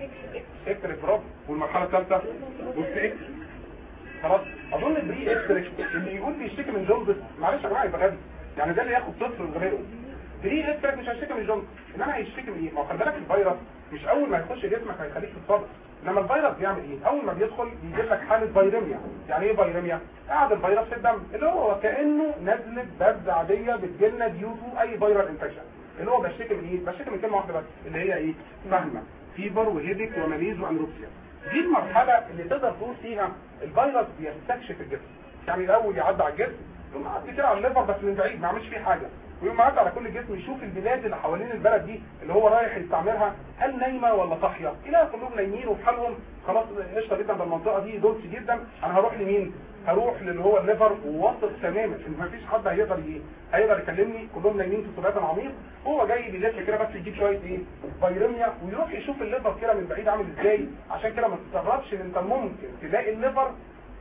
A: اكتريك برافو، والمرحله الثالثه بوست اكتريك. خلاص اظن البري اكتريك اللي يقول بيشتكي من جوندس معلش يا جماعه يبقى غبي. يعني ده اللي ياخد طفل وغيره. بري اكتريك مش هيشتكي من جوندس انما هيشتكي من ايه؟ ما خلي بالك الفيروس مش اول ما يخش جسمك هيخليك تتصاب. لما الفيروس بيعمل ايه؟ اول ما بيدخل بيجيب لك حاله فيروميا. يعني ايه فيروميا؟ قاعد الفيروس في الدم اللي هو كانه نزله برد عاديه بتجيلنا ديو تو اي فيرال انفكشن. اللي هو بشتكي من ايه؟ بشتكي من كلمه واحده بس اللي هي ايه؟ فهمه، فيبر وهيديك وماليز وانروكسيا. دي المرحله اللي تقدر تقول فيها الفيروس بيستكشف الجسم. يعني الاول يعدي على الجسم ثم يعدي كده على الليفر بس من بعيد ما يعملش فيه حاجه، ويقوم معدي على كل الجسم يشوف البلاد اللي حوالين البلد دي اللي هو رايح يستعمرها هل نايمه ولا صاحيه. يلاقي كلهم نايمين وفي حالهم خلاص قشطه جدا بالمنطقه دي دولس جدا. انا هروح لمين؟ هروح للي هو الليفر وواثق تماما ان مفيش حد هيقدر يكلمني، كلهم نايمين في سبات عميق. هو جاي بيلف كده بس يجيب شويه ايه؟ فيروميا ويروح يشوف الليفر كده من بعيد عامل ازاي. عشان كده ما تستغربش ان انت ممكن تلاقي الليفر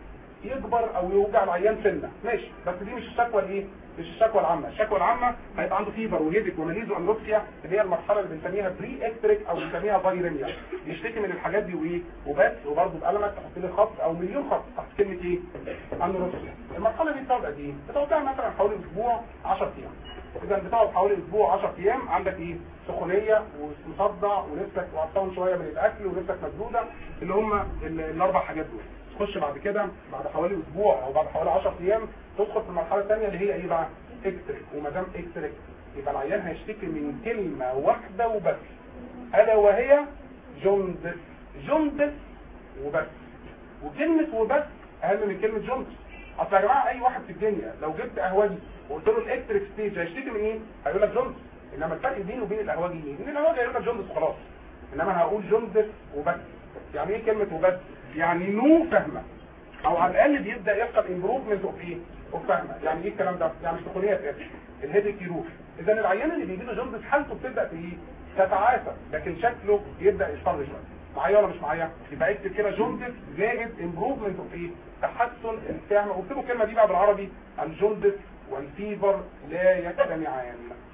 A: يكبر او يوجع العيان سنه ماشي، بس دي مش الشكوى الايه؟ مش الشكوى العامه. الشكوى العامه هيبقى عنده فيبر وهيدك وماليز وانروكسيا اللي هي المرحله اللي بنسميها بري اكتريك او بنسميها فيروميا. يشتكي من الحاجات دي وايه وبس. وبرده بقلمك تحط لي خط او مليون خط تحت كلمه ايه؟ انروكسيا. المرحله دي بتقعد قد ايه؟ بتقعد مثلا حوالي اسبوع 10 ايام. اذا بتقعد حوالي اسبوع 10 ايام عندك ايه؟ سخونيه ومصدع ونفسك وعطشان شويه من الاكل ونفسك مسدوده اللي هم الاربع حاجات دول. تخش بعد كده بعد حوالي اسبوع او بعد حوالي 10 ايام تدخل في المرحله الثانيه اللي هي ايه بقى؟ اكتريك، وما دام اكتريك يبقى العيان هيشتكي من كلمه واحده وبس، الا وهي جوندس. جوندس وبس، وكلمه وبس اهم من كلمه جوندس. اصل يا جماعه اي واحد في الدنيا لو جبت قهوجي وقلت له الاكتريك ستيج هيشتكي من ايه؟ هيقول لك جوندس. انما الفرق بينه وبين القهوجي ايه؟ ان القهوجي هيقول لك جوندس وخلاص، انما هقول جوندس وبس. يعني ايه كلمه وبس؟ يعني نو فهمه، او على الاقل بيبدا يحصل امبروفمنت اوف ايه؟ اوف فهمه. يعني ايه الكلام ده؟ يعني السخونيه تقل، الهيديك يروح. اذا العيان اللي بيجي له جوندس حالته بتبدا ايه؟ تتعافى، لكن شكله يبدا يصفر شويه. معايا ولا مش معايا؟ يبقى اكتب كده جوندس زائد امبروفمنت اوف ايه؟ تحسن الفهم. واكتبوا الكلمه دي بقى بالعربي: الجوندس والفيفر لا يجتمعان.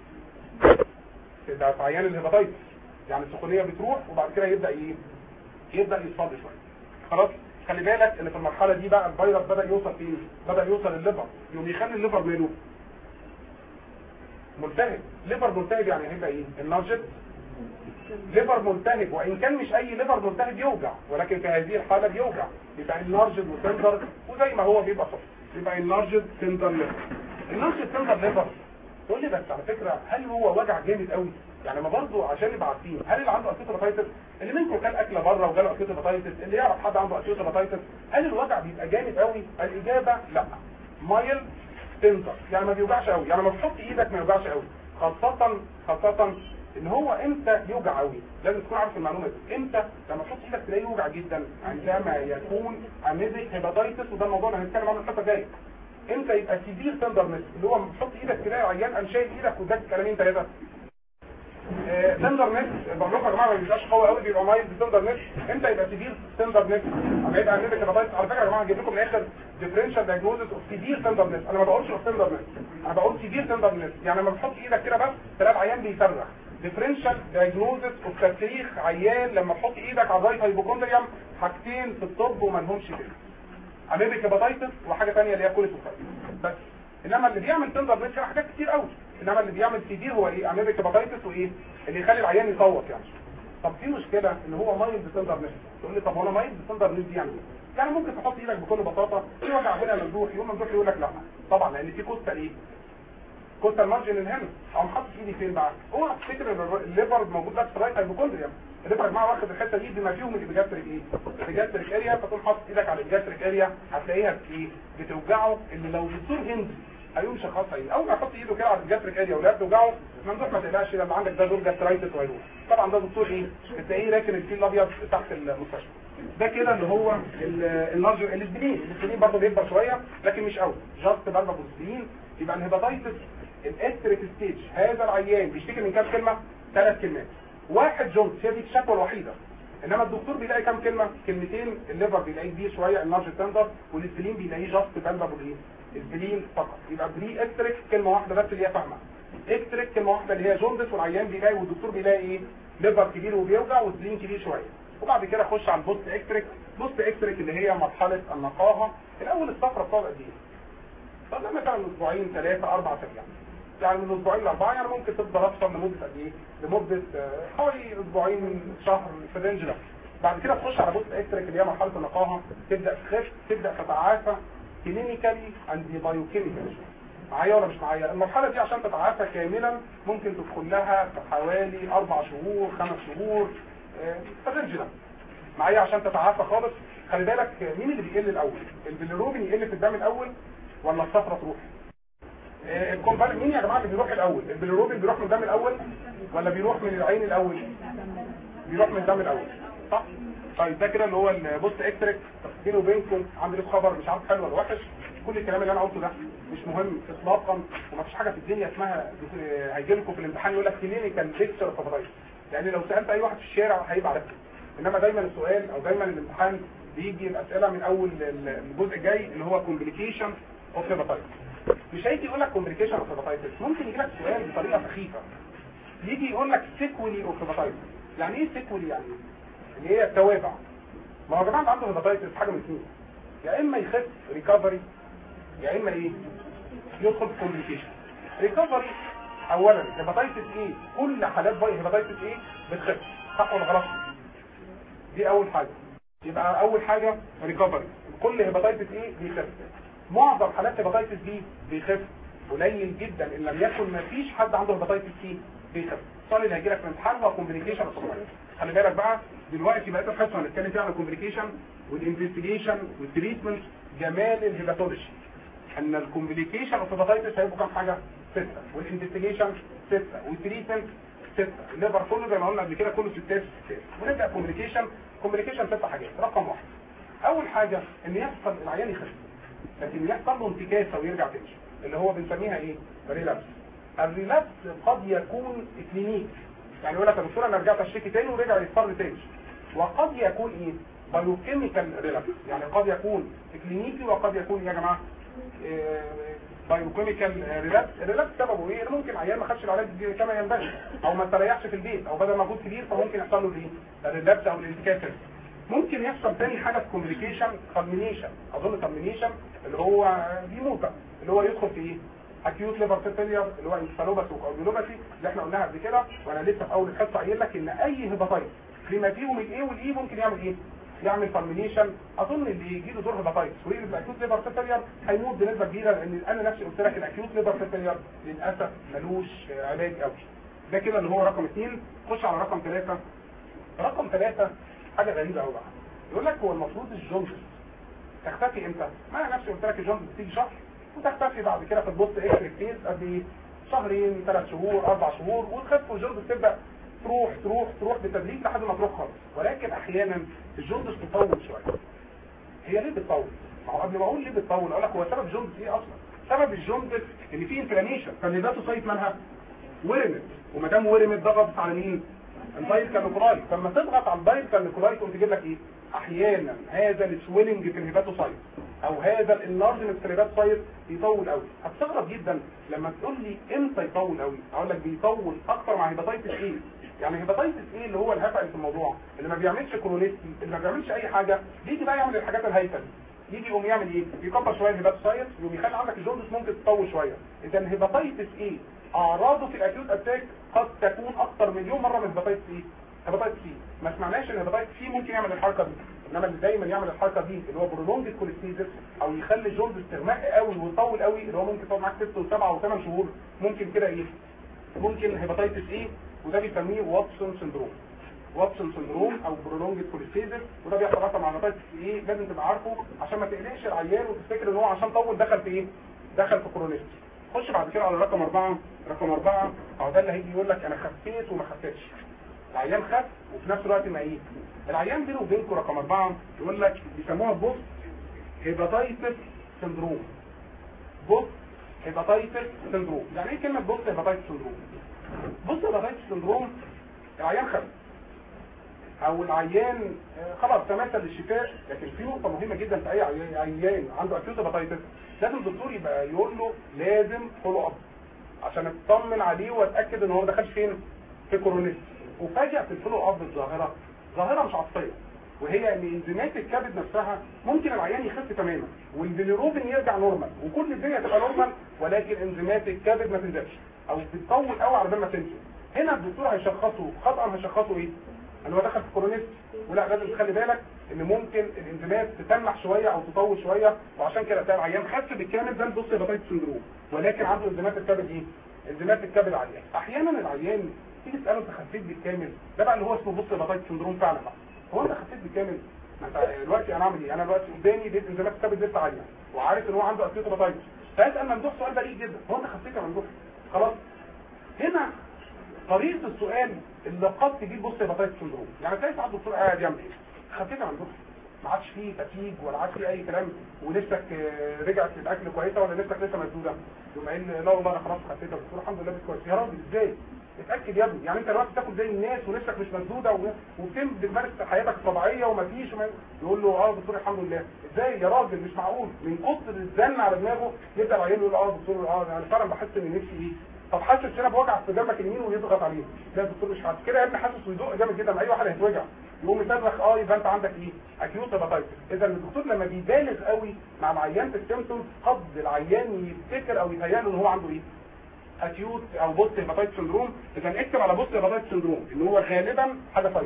A: ده في عيان الهيباتايتس، يعني السخونيه بتروح وبعد كده يبدا ايه؟ يبدا يصفر شويه. خلاص؟ خلي بالك ان في المرحله دي بقى الفيروس بدا يوصل فين؟ بدا يوصل الليفر، يقوم يخلي الليفر ماله؟ ملتهب. ليفر ملتهب يعني هيبقى ايه؟ النرجت ليفر ملتهب، وان كان مش اي ليفر ملتهب يوجع، ولكن في هذه الحاله بيوجع، يبقى النرجت وتندر، وزي ما هو بيبقى صفر يبقى النرجت تندر ليفر. النرجت تندر ليفر. تقول لي بس على فكره هل هو وجع جامد قوي؟ يعني ما برضه عشان نبقى عارفين، هل اللي عنده اكيوت هيباتايتس، اللي منكم كان اكله بره وجاله اكيوت هيباتايتس، اللي يعرف حد عنده اكيوت هيباتايتس، هل الوجع بيبقى جامد قوي؟ الاجابه لا. مايل تندر، يعني ما بيوجعش قوي، يعني ما بتحط ايدك ما يوجعش قوي. خاصه ان هو امتى يوجع قوي؟ لازم تكون عارف المعلومه دي. امتى؟ لما تحط ايدك تلاقيه يوجع جدا، عندما يكون اميزيك هيباتايتس، وده الموضوع اللي هنتكلم عنه الحلقه الجايه. امتى يبقى سيفير تندرنس، اللي هو بتحط ايدك تلاقي عيان قام شايل ايدك واداك كلامين ثلاثه. تندرنس بقول لكم يا جماعه ما بيبقاش قوي قوي، بيبقى مايلد تندرنس. امتى يبقى سيفير تندرنس؟ اما يبقى اميزيك هيباتايتس. على فكره يا جماعه هجيب لكم من الاخر ديفرنشال دايجنوزس اوف سيفير تندرنس. انا ما بقولش اوف تندرنس، انا بقول سيفير تندرنس. يعني لما بتحط ايدك كده بس تلاقي العيان بيصرخ. ديفرنشال دايجنوزس اوف تشريخ عيان لما تحط ايدك على الرايت هايبوكوندريوم. حاجتين في الطب وما لهمش كده: اميبيك هيباتايتس وحاجه ثانيه اللي هي كوليستوفايتس بس. انما اللي بيعمل تندرنس فيها حاجات كتير قوي، انما اللي بيعمل سيفير هو ايه؟ اميبيك هيباتايتس، وايه اللي يخلي العيان يصوت يعني. طب في مشكله ان هو مايلد تندرنس. تقول لي طب وانا مايلد تندرنس دي يعني ايه؟ يعني ممكن تحط ايدك بكل بساطه في وجع هنا ممدوح، يوم ممدوح يقول لك لا طبعا، لان في كوستال ايه؟ كوستال مارجن الهنا. اقوم حاطط ايدي فين بقى؟ اوعى تفتكر ان الليفر موجود بس في الرايت هايبوكوندريوم. الليفر يا جماعه واخد الحته دي بما فيهم الابيجاستريك ايه؟ الابيجاستريك اريا. فتقوم حاطط ايدك على الابيجاستريك اريا هتلاقيها ايه؟ بتوجعه، اللي لو دكتور هندي هيقوم شخصها ايه؟ اول ما يحط ايده كده على الجاستريك اريا ولا بتوجعه ممدوح ما تقلقش، لما عندك ده دور جاسترايتس وهيروح. طبعا ده دكتور ايه؟ بتلاقيه راكن الفيل الابيض تحت المستشفى. ده كده اللي هو النرجو. الاسبلين برضه بيكبر شويه لكن مش قوي، جاست برضه الاسبلين. يبقى الهيباتايتس الاستريك ستيج، هذا العيان بيشتكي من كام كلمه؟ 3 كلمات. واحد جونز، هي دي الشكوى الوحيده. انما الدكتور بيلاقي كام كلمه؟ كلمتين. الليفر بيلاقيه كبير شويه النرج تندر، والاسبلين بيلاقيه جاست بالبابول ايه؟ اسبلين فقط. يبقى بري اكتريك كلمه واحده بس اللي هي فاهمه، اكتريك كلمه واحده اللي هي جوندس، والعيان بيلاقي والدكتور بيلاقي ايه؟ ليفر كبير وبيوجع واسبلين كبير شويه. وبعد كده اخش على البوست اكتريك. بوست اكتريك اللي هي مرحله النقاهه. الاول الصفرة بتقعد قد ايه؟ طب مثلا اسبوعين 3 4 اسابيع، يعني من اسبوعين ل4، يعني ممكن تفضل افصل لمده قد ايه؟ لمده حوالي اسبوعين شهر في الرينج ده. بعد كده تخش على بوست اكتريك اللي هي مرحله النقاهه، تبدا تخف، تبدا تتعافى كلينيكالي اند بايوكيميكالي. معايا ولا مش معايا؟ المرحله دي عشان تتعافى كاملا ممكن تدخل لها في حوالي 4 شهور 5 شهور في الرينج ده. معايا عشان تتعافى خالص. خلي بالك مين اللي بيقل الاول؟ البيليروبين يقل في الدم الاول ولا الصفرة تروح؟ مين يا جماعه اللي بيروح الاول؟ البيليروبين بيروح من الدم الاول ولا بيروح من العين الاول؟ بيروح من الدم الاول، صح؟ طيب ده كده اللي هو البوست اكتريك. بيني وبينكم عندي لكم خبر مش عارف حلو ولا وحش، كل الكلام اللي انا قلته ده مش مهم اطلاقا، ومفيش حاجه في الدنيا اسمها هيجي لكم في الامتحان يقول لك كلينيكال بيكتشر اوف هيباتايتس، يعني لو سالت اي واحد في الشارع هيبقى عارف. انما دايما السؤال او دايما الامتحان بيجي الاسئله من اول الجزء الجاي اللي هو كومبليكيشن اوف هيباتايتس. مش هيجي يقول لك كومبليكيشن اوف هيباتايتس، ممكن يجي لك سؤال بطريقه سخيفه يجي يقول لك سيكولي اوف هيباتايتس. يعني ايه سيكولي؟ يعني اللي هي التوابع. ما هو يا جماعه اللي عنده هيباتايتس حاجه من اثنين، يا اما يخف ريكفري، يا اما ايه؟ يدخل في كومبليكيشن. ريكفري اولا هيباتايتس ايه؟ كل حالات باي هيباتايتس ايه بتخف، صح ولا غلط؟ دي اول حاجه. يبقى اول حاجه ريكفري، كل هيباتايتس ايه بيخف. معظم حالات هيباتايتس بي بيخف، قليل جدا ان لم يكن ما فيش حد عنده هيباتيتس سي بيخف. السؤال اللي هيجي لك في الامتحان هو كومبليكيشن اوف هيباتيتس. خلي بالك بقى دلوقتي بقيت الحصه هنتكلم فيها عن الكومبليكيشن والانفستيجيشن والتريتمنت. جمال الهيباتولوجي ان الكومبليكيشن اوف هيباتيتس هيبقوا كام حاجه؟ 6، والانفستيجيشن 6، والتريتمنت 6. الليفر كله زي ما قلنا قبل كده كله 6. ونبدا كومبليكيشن 6 حاجات. رقم 1 اول حاجه ان يحصل العيان يخف لكن يحصل له انتكاسه ويرجع تاني اللي هو بنسميها ايه؟ ريلابس. الريلابس قد يكون كلينيك، يعني يقول لك يا دكتور انا رجعت اشتكي تاني ورجع يضطر تاني. وقد يكون ايه؟ بايوكيميكال ريلابس، يعني قد يكون كلينيكي وقد يكون يا جماعه بايوكيميكال ريلابس. الريلابس سببه ايه؟ ممكن عيان ما خدش العلاج كما ينبغي او ما استريحش في البيت او بدا مجهود كبير فممكن يحصل له ايه؟ الريلابس او الانتكاسه. ممكن يحصل تاني حاجه في كومبليكيشن ترمينيشن، اظن ترمينيشن اللي هو بيموت اللي هو يدخل في ايه؟ اكيوت ليفر فيلير اللي هو انسفالوباثي وكارديولوباثي اللي احنا قلناها قبل كده. وانا لسه في اول الحصه قايل لك ان اي هيباتايتس بما فيهم الاي والاي ممكن يعمل ايه؟ يعمل ترمينيشن. اظن اللي يجي له دور هيباتايتس ويجي له اكيوت ليفر فيلير هيموت بنسبه كبيره، لان انا نفسي قلت لك الاكيوت ليفر فيلير للاسف ملوش علاج قوي. ده كده اللي هو رقم 2. خش على رقم 3. رقم 3 حاجه غريبه قوي بقى. يقول لك هو المفروض الجوندس تختفي امتى؟ ما انا نفسي قلت لك الجوندس بتيجي شهر وتختفي بعد كده في البوست اكس فيز قد ايه؟ شهرين، 3 شهور، 4 شهور، وتخف والجوندس تبدا تروح بالتدريج لحد ما تروح خالص. ولكن احيانا الجوندس تطول شويه. هي ليه بتطول؟ ما هو قبل ما اقول ليه بتطول اقول لك هو سبب الجوندس ايه اصلا؟ سبب الجوندس ان في انفلاميشن، فالهيباتوسايت مالها ورمت، وما دام ورمت ضغطت على مين؟ البايل كالنيكولاي. فلما تضغط على البايل كالنيكولاي تقوم تجيب لك ايه؟ احيانا هذا السويلنج في الهيباتوسايت او هذا الانلارجمنت في الهيباتوسايت يطول قوي. هتستغرب جدا لما تقول لي امتى يطول قوي؟ اقول لك بيطول اكتر مع هيباتايتس ايه. يعني هيباتايتس ايه اللي هو الهفع في الموضوع اللي ما بيعملش كرونيستي اللي ما بيعملش اي حاجه، بيجي بقى يعمل الحاجات الهيكل. يجي يقوم يعمل ايه؟ يكبر شويه الهيباتوسايت يقوم يخلي عندك الجوندس ممكن تطول شويه. اذا الهيباتايتس ايه اعراضه في الاكيوت اتاك قد تكون اكتر مليون مره من هيباتايتس ايه. هيباتايتس سي ما سمعناش ان هيباتايتس سي ممكن يعمل الحركه دي، انما اللي دايما يعمل الحركه دي اللي هو برولونج كوليستيزس او يخلي الجوندس تغمق قوي ويطول قوي اللي هو ممكن يطول معاك 6 و7 و8 شهور. ممكن كده ايه؟ ممكن هيباتايتس ايه، وده بيسميه واتسون سندروم. واتسون سندروم او برولونج كوليستيزس، وده بيحصل اصلا مع هيباتايتس ايه. لازم تبقى عارفه عشان ما تقلقش العيان وتفتكر ان هو عشان طول دخل في ايه؟ دخل في كرونيستي. خش بعد كده على رقم 4. رقم 4 اهو ده اللي هيجي يقول لك انا خفيت وما خفتش. العيان خف وفي نفس الوقت ما ايه؟ العيان بينه وبينكم رقم 4 يقول لك بيسموها بوست هيباتايتس سندروم. بوست هيباتايتس سندروم. يعني ايه كلمه بوست هيباتايتس سندروم؟ بوست هيباتايتس سندروم العيان خف او العيان خلاص تمثل للشفاء، لكن في نقطه مهمه جدا في اي عيان عنده اكيوت هيباتايتس لازم الدكتور يبقى يقول له لازم فولو اب عشان اطمن عليه واتاكد ان هو ما دخلش فين؟ في كورونيت. وفاجئ في الفولو اب ظاهره مش عاطفيه، وهي ان انزيمات الكبد نفسها ممكن العيان يخف تماما والبيليروبين يرجع نورمال وكل الدنيا تبقى نورمال، ولكن انزيمات الكبد ما تنزلش او بتطول قوي على بال ما تنزل. هنا الدكتور هيشخصه خطأ، هيشخصه ايه؟ ان هو دخل في كورونيت. ولا لازم تخلي بالك ان ممكن الانزيمات تتنح شويه او تطول شويه، وعشان كده تلاقي العيان خف بالكامل ده البوست هيباتايتس سندروم، ولكن عنده انزيمات الكبد ايه؟ انزيمات الكبد عاليه. احيانا العيان تيجي تساله انت خفيت بالكامل؟ ده بقى اللي هو اسمه بوست هيباتايتس سندروم فعلا بقى. هو انت خفيت بالكامل؟ دلوقتي انا اعمل ايه؟ انا دلوقتي قدامي لقيت انزيمات الكبد لسه عاليه وعارف ان هو عنده اكيوت هيباتايتس، فاسال ممدوح سؤال بريء جدا، هو انت خفيت يا ممدوح؟ خلاص هنا طريقه السؤال اللي قد تجيب بوست هيباتايتس سندروم. يعني تلاقي ساعات الدكتور قاعد يعمل ايه؟ خفيت يا ممدوح؟ ما عادش فيه فتيج ولا عادش فيه اي كلام ونفسك رجعت للاكل كويسه ولا نفسك لسه مسدوده؟ يقوم قايل لا والله انا خلاص خفيت يا دكتور الحمد لله كويس. يا راجل ازاي؟ اتاكد يا ابني، يعني انت دلوقتي بتاكل زي الناس ونفسك مش مسدوده وبتمارس حياتك الطبيعيه ومفيش يقول له اه دكتور الحمد لله. ازاي يا راجل؟ مش معقول. من كتر الزن على دماغه يبدا العيان يقول اه دكتور انا فعلا بحس ان نفسي ايه. طب حاسس هنا بوجع في جنبك اليمين ويضغط عليه، لا الدكتور مش حاسس كده يا ابني، حاسس ويدق جامد جدا اي واحد هيتوجع يقوم يصرخ يبقى انت عندك ايه؟ اكيوت هيباتايتس. اذا الدكتور لما بيبالغ قوي مع العيان في السيمبتومز قد العيان يفتكر او يتهيأ له ان هو عنده ايه؟ اكيوت او بوست هيباتايتس سندروم. اذا اكتب على بوست هيباتايتس سندروم ان هو غالبا حاجه فايتس،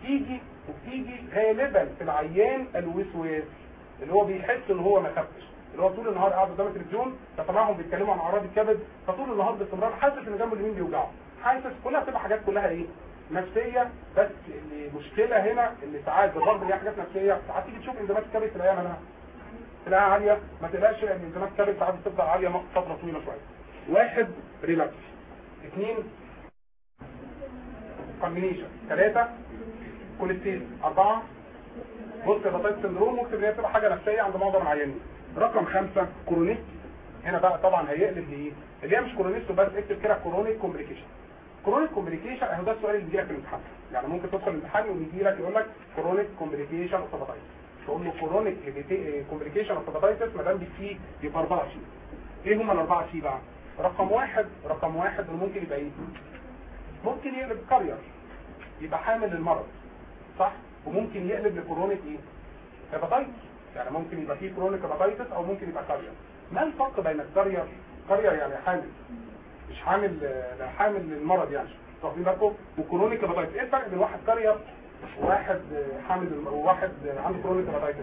A: وبتيجي غالبا في العيان الوسواس اللي هو بيحس ان هو ما خفش. اللي هو طول النهار قاعد قدام التلفزيون فسمعهم بيتكلموا عن اعراض الكبد، فطول النهار باستمرار حاسس ان جنبه اليمين بيوجعه، حاسس كلها بتبقى حاجات كلها ايه؟ نفسيه. بس المشكله هنا ان ساعات بالرغم ان هي حاجات نفسيه ساعات تيجي تشوف انزيمات الكبد تلاقيها مالها؟ تلاقيها عاليه. ما تقلقش لان انزيمات الكبد ساعات بتفضل عاليه فتره طويله شويه. 1 ريلاكس، 2 كومبينيشن، 3 كوليستيز، 4 بص هيباتايتس سندروم. ممكن ان هي تبقى حاجه نفسيه عند معظم العيانين. رقم 5 كورونيك. هنا بقى طبعا هيقلب لايه؟ اللي هي مش كورونيك بس، اكتب كده كورونيك كومبليكيشن. كورونيك كومبليكيشن اهو ده السؤال اللي بيجي لك في الامتحان، يعني ممكن تدخل الامتحان ويجي لك يقول لك كورونيك كومبليكيشن اوف هيباتايتس، تقول له كورونيك كومبليكيشن اوف هيباتايتس ما دام فيه يبقى 4 سي. ايه هم الاربعه سي بقى؟ رقم واحد اللي ممكن يبقى ايه؟ ممكن يقلب كارير، يبقى حامل للمرض، صح؟ وممكن يقلب لكورونيك ايه؟ هيباتايتس، يعني ممكن يبقى فيه كرونيك هيباتايتس او ممكن يبقى كارير. ما الفرق بين الكارير يعني حامل، مش حامل للمرض يعني، واخدين بالكم؟ وكرونيك هيباتايتس، ايه الفرق بين واحد كارير وواحد حامل وواحد عنده كرونيك هيباتايتس؟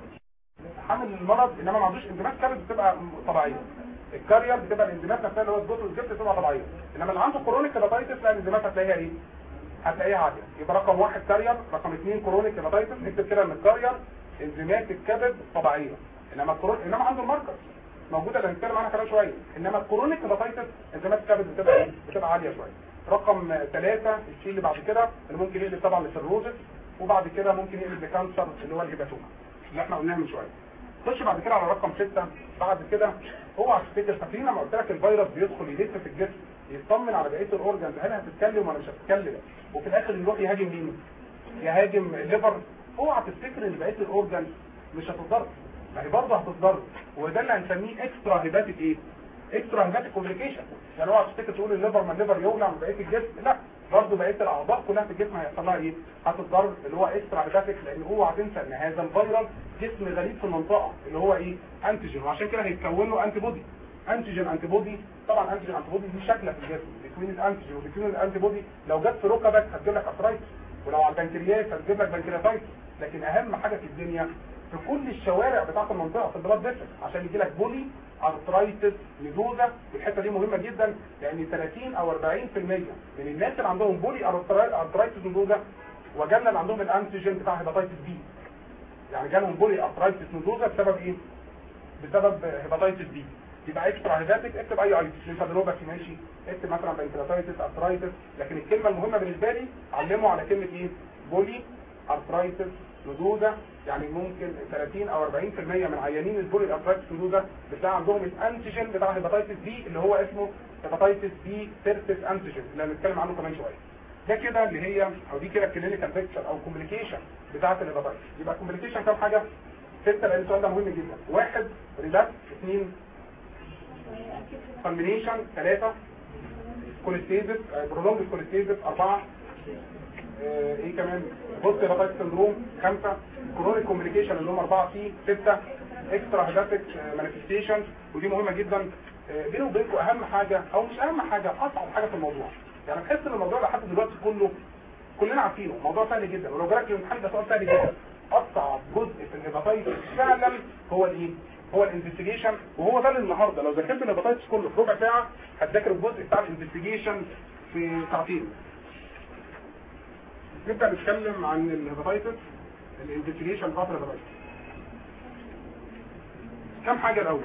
A: حامل للمرض انما ما عندوش انزيمات كبد بتبقى طبيعيه. الكارير بتبقى الانزيمات نفسها اللي هو الجزء والجبت بتبقى طبيعيه، انما اللي عنده كرونيك هيباتايتس لا الانزيمات هتلاقيها ايه؟ هتلاقيها عاليه. يبقى رقم 1 كارير، رقم 2 كرونيك هيباتايتس. نكتب كده ان الكارير انزيمات الكبد طبيعيه، انما عنده الماركر موجوده اللي هنتكلم عنها كمان شويه. انما الكرونيك هيباتايتس انزيمات الكبد بتبقى عاليه شويه. رقم 3 الشيء اللي بعد كده اللي ممكن يقلب طبعا للسيروزس، وبعد كده ممكن يقلب لكانسر اللي هو الهيباتوما اللي احنا قلناها من شويه. خش بعد كده على رقم 6. بعد كده اوعى تفتكر، فاكرين لما قلت لك الفيروس بيدخل يلف في الجسم يطمن على بقيه الاورجنز هل هتتكلم ولا مش هتتكلم، وفي الاخر يروح يهاجم مين؟ يهاجم الليفر. اوعى تفتكر ان بقيه الاورجنز مش هتتضرر، ما هي برضه هتتضرر، وده اللي هنسميه اكسترا هيباتيك ايه؟ اكسترا هيباتيك كومبليكيشن. يعني اوعى تفتكر تقول الليفر ما الليفر يولع من بقيه الجسم، لا، برضه بقيه الاعضاء كلها في الجسم هيحصل لها ايه؟ هتتضرر، اللي هو اكسترا هيباتيك. لان اوعى تنسى ان هذا الفيروس جسم غريب في المنطقه اللي هو ايه؟ انتيجين، وعشان كده هيتكون له انتي بودي. انتي بودي طبعا، انتي بودي دي شكله في الجسم بين الانتيجين وبين الانتي بودي. لو جت في ركبك هتجيب لك ارثرايتس، ولو على البنكرياس هتجيب لك بنكرياتايتس. لكن اهم حاجه في الدنيا في كل الشوارع بتاعه المنطقه في البلاد فيسل عشان يجي لك بولي ارثرايتس ميدوزا. والحته دي مهمه جدا لان 30 او 40% من الناس اللي عندهم بولي ارثرايتس ميدوزا وجالنا اللي عندهم الانتيجين بتاع هيباتايتس بي، يعني جالهم بولي ارثرايتس ميدوزا بسبب ايه؟ بسبب هيباتايتس بي. يبقى اكسترا هيباتيك، اكتب اي ايتس، ليمفادينوباثي ماشي، اكتب مثلا بنكرياتايتس ارثرايتس. لكن الكلمه المهمه بالنسبه لي علموا على كلمه ايه؟ بولي ارثرايتس ميدوزا. يعني ممكن 30 او 40% من عيانين البولي ارثرايتس ميدوزا بتلاقي عندهم الانتيجين بتاع هيباتايتس بي اللي هو اسمه هيباتايتس بي سيرتس انتيجين اللي هنتكلم عنه كمان شويه. ده كده اللي هي او دي كده الكلينيكال بيكتشر او كومبليكيشن بتاعه الهيباتايتس. يبقى كومبليكيشن كام حاجه؟ 6، لان السؤال ده مهم جدا. 1 ريلاكس، 2 كومبينيشن، 3 كوليستيزس برولونج كوليستيزس، 4 ايه كمان؟ بوست هيباتايتس سندروم، 5 كرونيك كومبليكيشن اللي هم 4 سي، 6 اكسترا هيباتيك مانيفستيشن. ودي مهمه جدا. بيني وبينكم اهم حاجه او مش اهم حاجه، اصعب حاجه في الموضوع، يعني بحس ان الموضوع لحد دلوقتي كلنا عارفينه، موضوع سهل جدا، ولو جالك الامتحان ده سؤال سهل جدا. اصعب جزء في الهيباتايتس فعلا هو الايه؟ هو الانفستيجيشن. وهو ده اللي النهارده لو ذاكرت الهيباتايتس كله في ربع ساعه هتذاكر الجزء بتاع الانفستيجيشن في ساعتين. نبدا نتكلم عن الهيباتايتس، الانفستيجيشن بتاع الهيباتايتس. كم حاجه الاول؟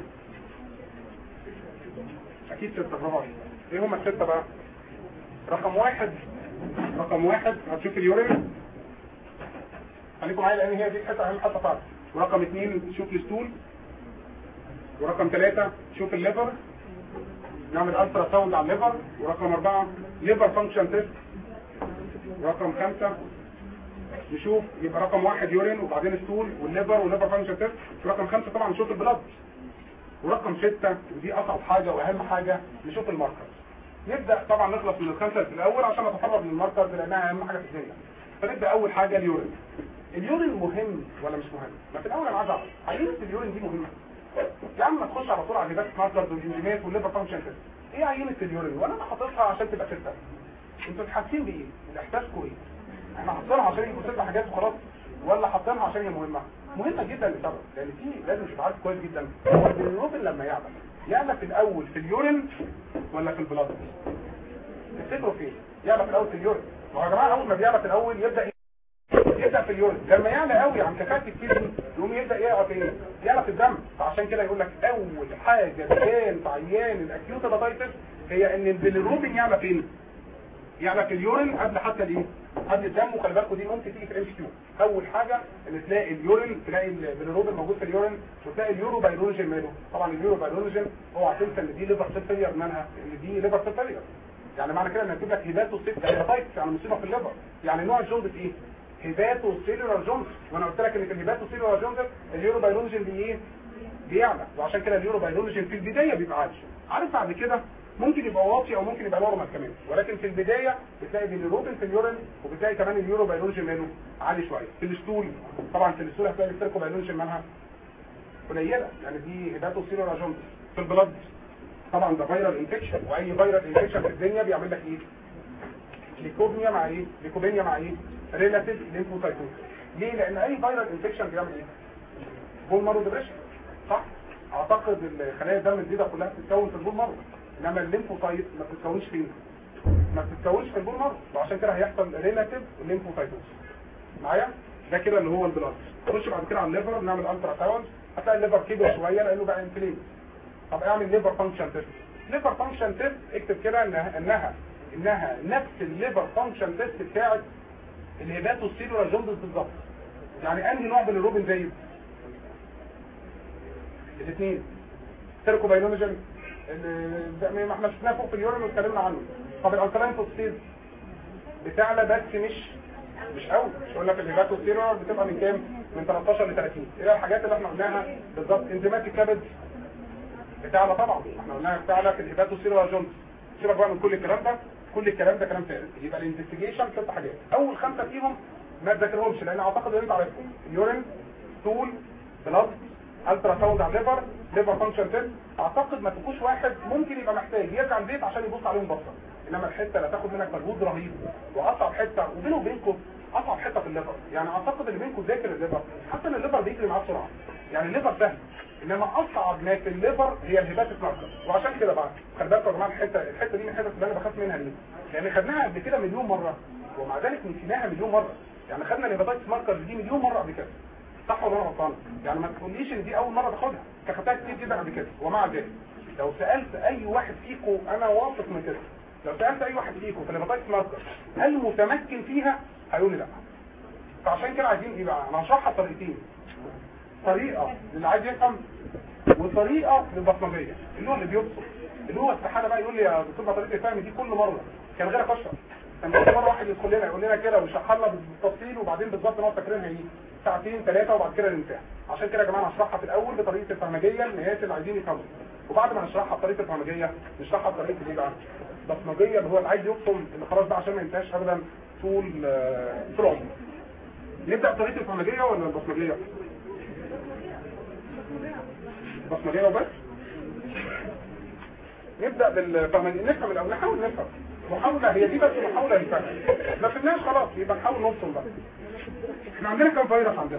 A: اكيد 6، برافو عليك. ايه هم ال6 بقى؟ رقم واحد هتشوف اليورين، خليكم معايا لان هي دي الحته اهم حته فعلا. ورقم 2 تشوف الستول، ورقم 3 تشوف الليفر، نعمل الترا ساوند على الليفر، ورقم 4 ليفر فانكشن تيست، ورقم 5 نشوف يبقى رقم 1 يورين وبعدين ستول والليفر والليفر فانكشن تيست، ورقم 5 طبعا نشوف البلاد، ورقم 6 ودي اصعب حاجه واهم حاجه نشوف الماركر. نبدا طبعا نخلص من الخمسه في الاول عشان نتفرغ من الماركر لانها اهم حاجه في الدنيا. فنبدا اول حاجه اليورين. اليورين مهم ولا مش مهم؟ ما في الاول انا عايز اعرف عينه اليورين دي مهمه. يا عم ما تخش على طول على الهيبات ماركرز والانزيمات والليفر فانكشن تيست. ايه عينه اليورين؟ وانا حاططها عشان تبقى 6. انتوا حاسين بايه؟ احساسكم ايه؟ احنا حاطينها عشان يبقوا 6 حاجات وخلاص ولا حاطينها عشان هي مهمه؟ مهمه جدا لسبب، لان في لازم تبقى عارف كويس جدا هو البيليروبين لما يعلى في الاول في اليورين ولا في البلاد؟ تفتكروا فين؟ يعلى في الاول في اليورين. ما هو يا جماعه اول ما بيعلى في الاول يبدا في اليورين، لما يعلى قوي عن كثافه الكدني يقوم يبدا يعلى في يعلى في الدم. فعشان كده يقول لك اول حاجه تبان في عيان الاكيوت هيباتايتس هي ان البيليروبين يعلى فين؟ يعلى في اليورين قبل حتى الايه؟ قبل الدم. وخلي بالكم دي ممكن تيجي في الام كيو. اول حاجه ان تلاقي اليورين، تلاقي البيليروبين موجود في اليورين، وتلاقي اليورو بايلونجين ماله. طبعا اليورو بايلونجين اوعى تنسى ان دي ليفر سيل فيلير منها، ان دي ليفر سيل فيلير. يعني معنى كده ان هتجيب لك هيباتوسيل هيباتايتس، يعني مصيبه في الليفر. يعني نوع الجوندس ايه؟ هيباتوسيلولار جوندس. وانا قلت لك ان في الهيباتوسيلولار جوندس اليورو بايلونجين بايه؟ بيعلى. وعشان كده اليورو بايلونجين في البدايه بيبقى عالي. عارف بعد كده ممكن يبقى واطي او ممكن يبقى نورمال كمان، ولكن في البدايه بتلاقي البيليروبين في اليورين، وبتلاقي كمان اليورو بايلونجين ماله عالي شويه. في الستول طبعا في الستول هتلاقي السيركو بايلونجين مالها قليله، يعني دي هيباتوسيلولار جوندس. في البلد طبعا ده فيرال انفكشن، واي فيرال انفكشن في الدنيا بيعمل لك ايه؟ ليكوبينيا مع ايه؟ ليكوبينيا مع ايه؟ ريلاتيف ليمفوسايتوز. ليه؟ لان اي فيرال انفكشن بيعمل ايه؟ بول مارو ديبريشن، صح؟ اعتقد خلايا الدم الجديده كلها بتتكون في البول مارو، انما الليمفوسايت ما بتتكونش فين؟ ما بتتكونش في البول مارو، وعشان كده هيحصل ريلاتيف ليمفوسايتوز. معايا؟ ده كده اللي هو البلاد. نخش بعد كده على الليفر، نعمل الترا ساوند، هتلاقي الليفر كبر شويه لانه بقى انفليم. طب اعمل ليفر فانكشن تيست. ليفر فانكشن تيست اكتب كده انها نفس الليفر فانكشن تيست بتاعت الهيباتوسيلولار جوندس بالظبط. يعني انهي نوع بالروبين زيه؟ الاثنين. سيركو بايلونجين ما احنا شفناه فوق في اليورين واتكلمنا عنه. طب الالكالين فوسفيد بتعلى بس مش قوي. مش قلنا في الهيباتوسيلولار بتبقى من كام؟ من 13 ل 30. ايه الحاجات اللي احنا قلناها بالظبط؟ انزيمات الكبد بتعلى طبعا، احنا قلناها بتعلى في الهيباتوسيلولار جوندس. سيبك بقى من كل الكلام ده، كل الكلام ده كلام فارغ. يبقى الانفستيجيشن 6 حاجات، اول 5 فيهم ما تذاكرهمش لان اعتقد ان انت عارفهم. اليورين، ستول، بلاد، الترا ساوند على الليفر، ليفر فانكشن تيست. اعتقد ما تكونش واحد ممكن يبقى محتاج يرجع البيت عشان يبص عليهم بصه، انما الحته اللي هتاخد منك مجهود رهيب واصعب حته وبينه وبينكم اصعب حته في الليفر. يعني اعتقد اللي بينكم ذاكر الليفر، حتى ان الليفر بيجري معاه بسرعه، يعني الليفر سهل، انما اصعب ما في الليفر هي الهيباتيك ماركر. وعشان كده بقى خلي بالكم يا جماعه الحته دي من الحتت اللي انا بخاف منها ليه؟ لان خدناها قبل كده مليون مره ومع ذلك نسيناها مليون مره. يعني خدنا الهيباتيك ماركر دي مليون مره قبل كده، صح ولا انا غلطان؟ يعني ما تقوليش ان دي اول مره تاخدها، خدتها كتير جدا قبل كده. ومع ذلك لو سالت اي واحد فيكم، انا واثق من كده، لو سالت اي واحد فيكم في الهيباتيك ماركر هل متمكن فيها؟ هيقول لي لا. فعشان كده عايزين ايه بقى؟ انا هشرحها بطريقتين، طريقه اللي عايز يفهم وطريقه للبصمجيه اللي هو اللي بيبصم، اللي هو استحاله بقى يقول لي يا دكتور طريقه الفهم دي كل مره كان غير اشرح. كان كل مره واحد يدخل لنا يقول لنا كده ويشرح لنا بالتفصيل وبعدين بالظبط نقعد فاكرينها ايه ساعتين 3 وبعد كده ننساها. عشان كده يا جماعه هشرحها في الاول بطريقه الفهمجيه للناس اللي عايزين يفهموا، وبعد ما نشرحها بطريقه الفهمجيه نشرحها بطريقه ايه بقى؟ البصمجيه اللي هو اللي عايز يبصم، اللي خلاص بقى عشان ما ينساش ابدا طول عمره. نبدا بطريقه الفهمجيه ولا البصمجيه؟ بصمجيه وبس. نبدا بالفهمجيه، نفهم الاول، نحاول نفهم. محاولة هي دي بس محاولة للفهم. ما فهمناش خلاص يبقى نحاول نوصل بقى. احنا عندنا كم فيروس عندنا؟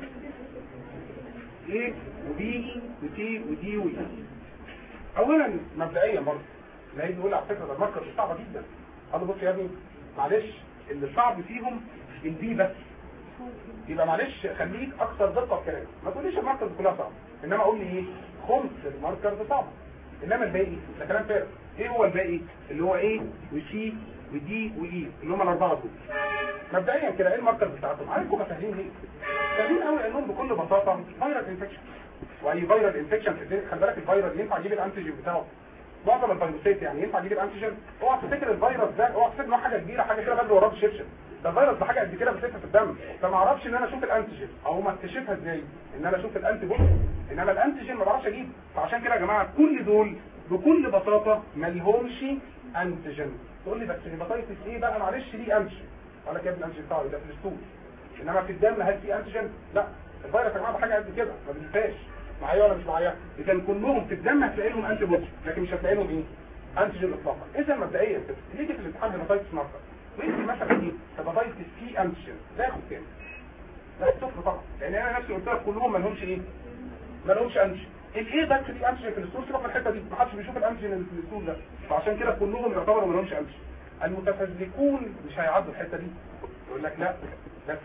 A: A وبي وتي ودي وإي. اولا مبدئيا برضه اللي هيجي يقول على فكره ده الماركر صعبه جدا. قال له بص يا ابني معلش اللي صعب فيهم البي بس. يبقى معلش خليك اكثر دقه في كلامك، ما تقوليش الماركرز كلها صعبه، انما قول لي ايه؟ خمس الماركرز صعبه، انما الباقي ده كلام فارغ. ايه هو الباقي؟ اللي هو ايه وسي ودي واي اللي هم الاربعه دول. مبدئيا كده ايه الماركرز بتاعتهم؟ عارفكم فاهمين ليه؟ فاهمين قوي لانهم بكل بساطه فيروس انفكشن. واي فيروس انفكشن في الدنيا خلي بالك الفيروس ينفع يجيب الانتيجين بتاعه. معظم الفيروسات يعني ينفع يجيب الانتيجين. اوعى تفتكر الفيروس ده، اوعى تفتكر انه حاجه كبيره، حاجه كده بدري وراه بشبشب. ده الفيروس ده حاجه قد كده بتلف في الدم، فما اعرفش ان انا اشوف الانتيجين او ما اكتشفها ازاي ان انا اشوف الانتي بودي، انما الانتيجين ما بعرفش اجيبه. فعشان كده يا جماعه كل دول بكل بساطه ما لهمش انتيجين. تقول لي بس الهيباتيتس ايه بقى معلش ليه انتيجين؟ اقول لك يا ابني الانتيجين بتاعه ده في الستول، انما في الدم هل في انتيجين؟ لا. الفيروس يا جماعه ده حاجه قد كده ما بننساش. معايا ولا مش معايا؟ اذا كلهم في الدم هتلاقي لهم انتي بودي لكن مش هتلاقي لهم ايه؟ انتيجين اطلاقا. اذا مبدئيا كده نيجي في الامتحان هيباتيتس ماركر ويجي مثلا ايه؟ هيباتيتس سي انتيجين ده ياخد كام؟ لا صفر طبعا، لان انا نفسي قلت لك كلهم ما لهمش ايه؟ ما لهمش انتيجين. الايه بس في انتيجين في الستور، سيبك من الحته دي، ما حدش بيشوف الانتيجين اللي في الستور ده، فعشان كده كلهم يعتبروا ما لهمش انتيجين. المتفزلكون مش هيعدوا الحته دي، يقول لك لا بس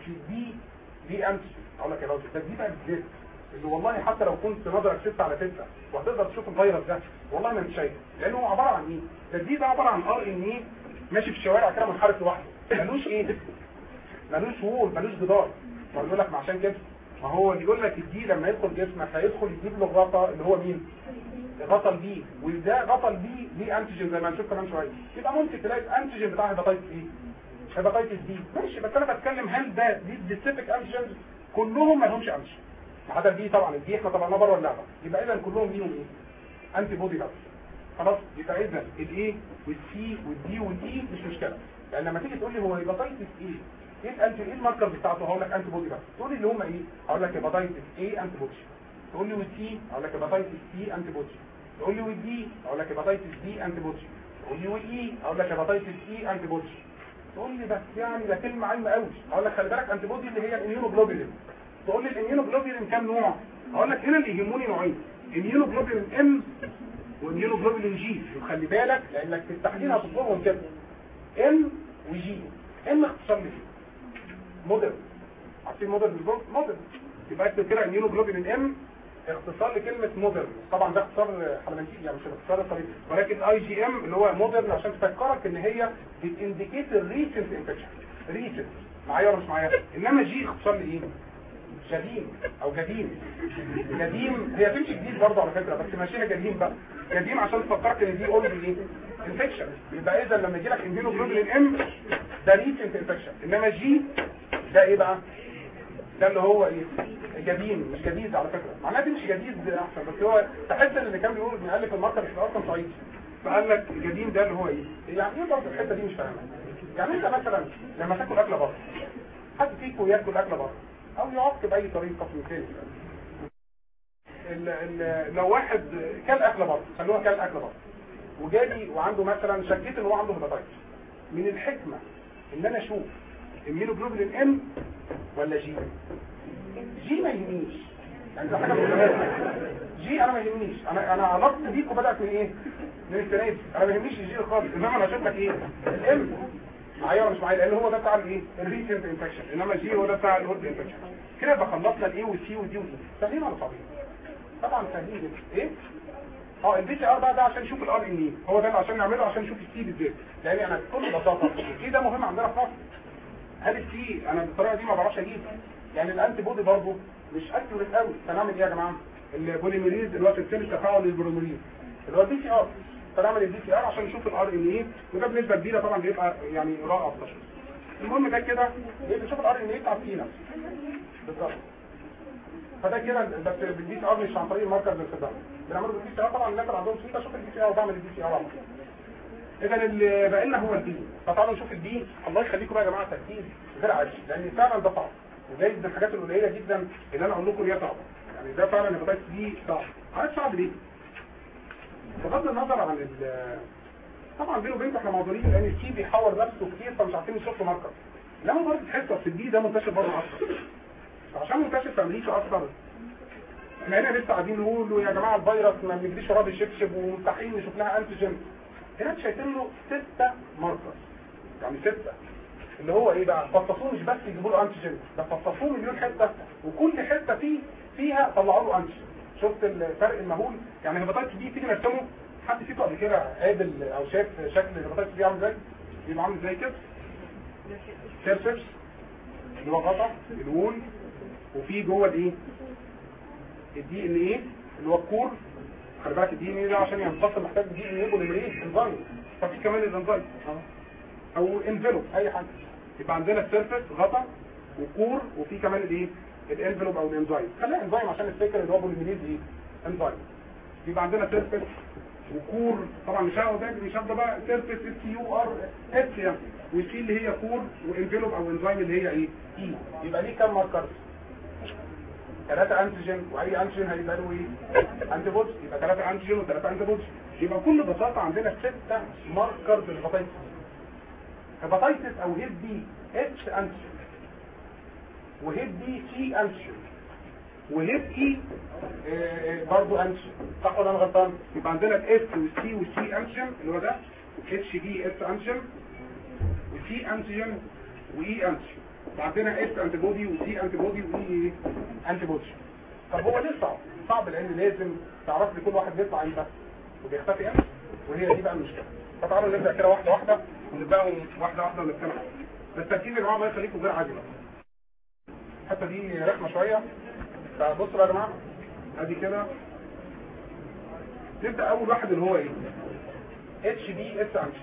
A: دي انتيجين. اقول لك يا راجل ده دي بقى بالذات اللي والله حتى لو كنت نظرك 6 على 6 وهتقدر تشوف الفيروس ده والله ما انت شايفه، لانه هو عباره عن ايه؟ ده عباره عن ار ان ايه ماشي في الشوارع كده منحرف لوحده، ملوش ايه؟ ملوش وول، ملوش جدار. فبيقول لك عشان كده ما هو بيقول لك الدي لما يدخل جسمك هيدخل يجيب له الغطا اللي هو مين؟ غطا البي، وده غطا البي ليه انتيجين زي ما هنشوف كمان شويه، يبقى ممكن تلاقي الانتيجين بتاع هيباتيتس ايه؟ هيباتيتس دي ماشي، بس انا بتكلم هل ده دي سبيسيفيك انتيجين؟ كلهم ما لهمش انتيجين ما عدا البي طبعا، البي احنا طبعا بره اللعبه، يبقى اذا كلهم ليهم ايه؟ انتي بودي بس. خلاص يبقى اذا الاي والسي والدي والاي مش مشكله، لان لما تيجي تقول لي هو هيباتيتس ايه الانتي ايه الماركر بتاعته، هقول لك انتي بودي بس. تقول لي اللي هم ايه؟ هقول لك هيباتيتس ايه انتي بودي. تقول لي والسي هقول لك هيباتيتس سي انتي بودي. تقول لي والدي هقول لك هيباتيتس دي انتي بودي. تقول لي والاي هقول لك هيباتيتس اي انتي بودي. تقول لي بس يعني ده كلمه عامه قوي، هقول لك خلي بالك انتي بودي اللي هي الاميونوجلوبولين. تقول لي الاميونوجلوبولين كام نوع؟ هقول لك هنا اللي يهموني نوعين، اميونوجلوبولين ام واميونوجلوبولين جي. وخلي بالك لانك في التحليل هتطلبهم كده ام وجي. ام اختصار لي مودرن، عارفين مودرن بالظبط؟ مودرن يبقى اكتب كده اميونوجلوبولين ام اختصار لكلمه مودرن. طبعا ده اختصار حلمانسي يعني مش اختصار الطريق، ولكن اي جي ام اللي هو مودرن عشان تفكرك ان هي بتindicate الريسنت انفكشن. ريسنت معايا ولا مش معايا؟ انما جي اختصار لايه؟ جديم او جديم. جديم هي تمشي جديد برضه على فكره، بس ماشيها جديم بقى. جديم عشان تفكرك ان دي اوريدي ايه؟ انفكشن. يبقى اذا لما يجي لك اميونوجلوبولين ام ده ريسنت انفكشن، انما جي ده ايه بقى؟ ده اللي هو ايه؟ جديد. مش جديد على فكره، معناه دي مش جديد احسن، بس هو تحس ان اللي كان بيقول بيألف الماركر مش اصلا صعيدي، فقال لك الجديد ده اللي هو ايه؟ يعني ايه برضه الحته دي مش فاهمها. يعني انت مثلا لما تاكل اكله بره، حد فيكم ياكل اكله بره او يعق باي طريقه من ثاني، لو واحد كل اكله بره، خلوها كل اكله بره وجالي وعنده مثلا شكيت ان هو عنده هيباتايتس، من الحكمه ان انا اشوف اميونوجلوبولين ام ولا جي. جي ما يهمنيش يعني، ده حاجه جي انا ما يهمنيش، انا علاقتي بيكم بدات من ايه؟ من السنه دي. انا ما يهمنيش الجي خالص، انما انا اشوف لك ايه؟ الام معايا ولا مش معايا؟ لان هو ده بتاع الايه؟ الريسنت انفكشن، انما الجي هو ده بتاع الهولد انفكشن. كده يبقى خلصنا الايه والسي والدي والدي. سهلين ولا صعبين؟ طبعا سهلين جدا. ايه؟ البي سي ار بقى ده عشان نشوف الار ان ايه، هو ده عشان نعمله عشان نشوف السي بالذات، لان انا بكل بساطه السي ده مهم عندنا في مصر. هل السي انا بالطريقه دي ما بعرفش اجيب، يعني الانتي بودي برضه مش اكيوريت قوي، فنعمل ايه يا جماعه؟ البوليميريز اللي هو سلسله التفاعل للبوليميريز اللي هو البي سي ار، فنعمل البي سي ار عشان نشوف الار ان ايه، وده بنسبه كبيره طبعا بيبقى يعني رائع في التشخيص. المهم ده كده بنشوف الار ان ايه بتاع السي نفسه بالظبط. فده كده بس بالبي سي ار مش عن طريق الماركر بالخدمه، بنعمله بالبي سي ار. طبعا الناس اللي عندهم سي اشوف البي سي ار وبعمل البي سي ار على طول. اذا اللي بقى لنا هو البي، فتعالوا نشوف البي. الله يخليكم بقى يا جماعه تركيز غير عادي، لان فعلا ده صعب، وجايز من الحاجات القليله جدا اللي انا اقول لكم هي صعبه، يعني ده فعلا الهيباتايتس دي صعب. عارف صعب ليه؟ بغض النظر عن طبعا بينه وبينكم احنا معذورين لان السي بيحور نفسه كتير فمش عارفين نشوف له ماركر، انما برضه تحس في البي ده منتشر بره اكتر، عشان منتشر في امريكا اكتر. احنا هنا لسه قاعدين نقول يا جماعه الفيروس ما بنجريش وراه بالشبشب ومستحيل نشوف لها انتيجين. هنا شايفين له 6 ماركر، يعني 6 اللي هو ايه بقى؟ فصصوه مش بس يجيبوا له انتيجين، ده فصصوه مليون حته وكل حته فيها طلعوا له انتيجين. شفت الفرق المهول؟ يعني الهيباتايتس دي تيجي نرسمه، حد فيكم قبل كده قابل او شاف شكل الهيباتايتس دي عامل ازاي؟ بيبقى عامل ازاي كده؟ سيرفيس اللي هو غطا الوول، وفي جوه الايه؟ الدي ان ايه اللي هو الكور. خلي بالك الدي ان ايه ده عشان ينفصل محتاج دي ان ايه بوليمريز انزيم، ففي كمان الانزيم او انفلوب اي حاجه. يبقى عندنا السيرفيس غطا وكور، وفي كمان الايه؟ الانفلوب او الانزيم. خلينا انزيم عشان الفكره اللي هو بوليمريز ايه؟ انزيم. يبقى عندنا سيرفيس وكور، طبعا مش هاخده بقى سيرفيس اس يو ار اس يعني، والسي اللي هي كور، وانفلوب او انزيم اللي هي ايه؟ اي. يبقى ليه كام ماركر؟ 3 انتيجين، واي انتيجين هيبقى له ايه؟ انتي بودي، يبقى 3 انتيجين و3 انتي بودي. يبقى بكل بساطه عندنا 6 ماركر في الهيباتايتس. هيباتايتس او هيب بي اتش انتيجين. وهيب بي سي انتيجين، وهيب اي برضه انتيجين، صح ولا انا غلطان؟ يبقى عندنا الاس والسي والسي انتيجين اللي هو ده اتش بي اس انتيجين، وسي انتيجين واي انتيجين، وعندنا اس انتي بودي وسي انتي بودي واي انتي بودي. طب هو ليه صعب؟ صعب لان لازم تعرف لي كل واحد بيطلع امتى وبيختفي امتى، وهي دي بقى المشكله. فتعالوا نبدا كده واحده واحده ونبداهم واحده واحده ونتكلم. بس التركيز يا جماعه ما يخليكم غير عادي بقى. الحته دي رخمه شويه، فبصوا بقى يا جماعه ادي كده. نبدا اول واحد اللي هو ايه؟ اتش بي اس انتيجين.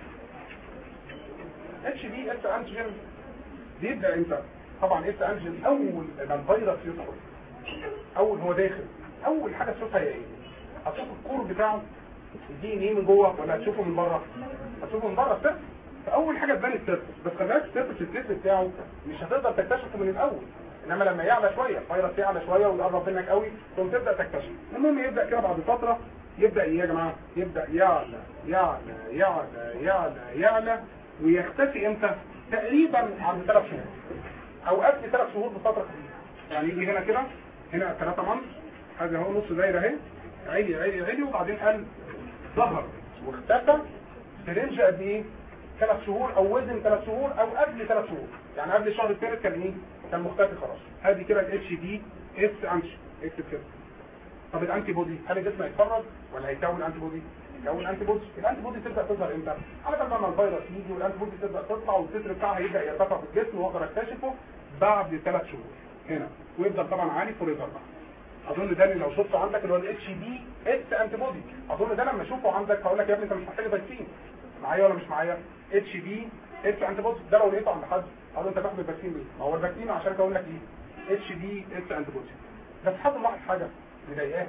A: اتش بي اس انتيجين بيبدا امتى؟ طبعا اس انتيجين اول ما الفيروس يدخل، اول هو داخل اول حاجه تشوفها هي ايه؟ هتشوف الكور بتاعه الدي ان ايه من جوه ولا هتشوفه من بره؟ هتشوفه من بره السيرفس. فاول حاجه تبان السيرفس، بس خلي بالك السيرفس الكيس بتاعه مش هتقدر تكتشفه من الاول، انما لما يعلى شويه الفيروس يعلى شويه ويقرب منك قوي ثم تبدا تكتشف. المهم يبدا كده بعد فتره يبدا ايه يا جماعه؟ يبدا يعلى يعلى يعلى يعلى يعلى ويختفي امتى؟ تقريبا عند 3 شهور او قبل 3 شهور بفتره قليله. يعني يجي هنا كده، هنا 3 منص، هذا اهو نص دايره اهي، عالي عالي عالي وبعدين قل ظهر واختفى في رينج قد ايه؟ 3 شهور او وزن 3 شهور او قبل 3 شهور، يعني قبل الشهر الثالث كان ايه؟ كان مختفي خلاص. ادي كده الاتش دي اس انتي، اكتب كده. طب الانتي بودي، هل الجسم هيتفرج ولا هيكون انتي بودي؟ يكون انتي بودي. الانتي بودي تبدا تظهر امتى؟ على بال ما الفيروس يجي والانتي بودي تبدا تطلع والتتر بتاعها يبدا يرتفع في الجسم واقدر اكتشفه بعد 3 شهور هنا، ويفضل طبعا عالي فور ايفر بقى. اظن ده اللي لو شفته عندك اللي هو الاتش بي اس انتي بودي، اظن ده لما اشوفه عندك هقول لك يا ابني انت مش محتاج فاكسين، معايا ولا مش معايا؟ اتش بي اس انتي بودي ده لو لقيته عند حد اقول له انت بتاخد الفاكسين ليه؟ ما هو الفاكسين عشان اقول لك ايه؟ اتش بي اس انتي بودي. بس حد ملاحظ حاجه مضايقاه؟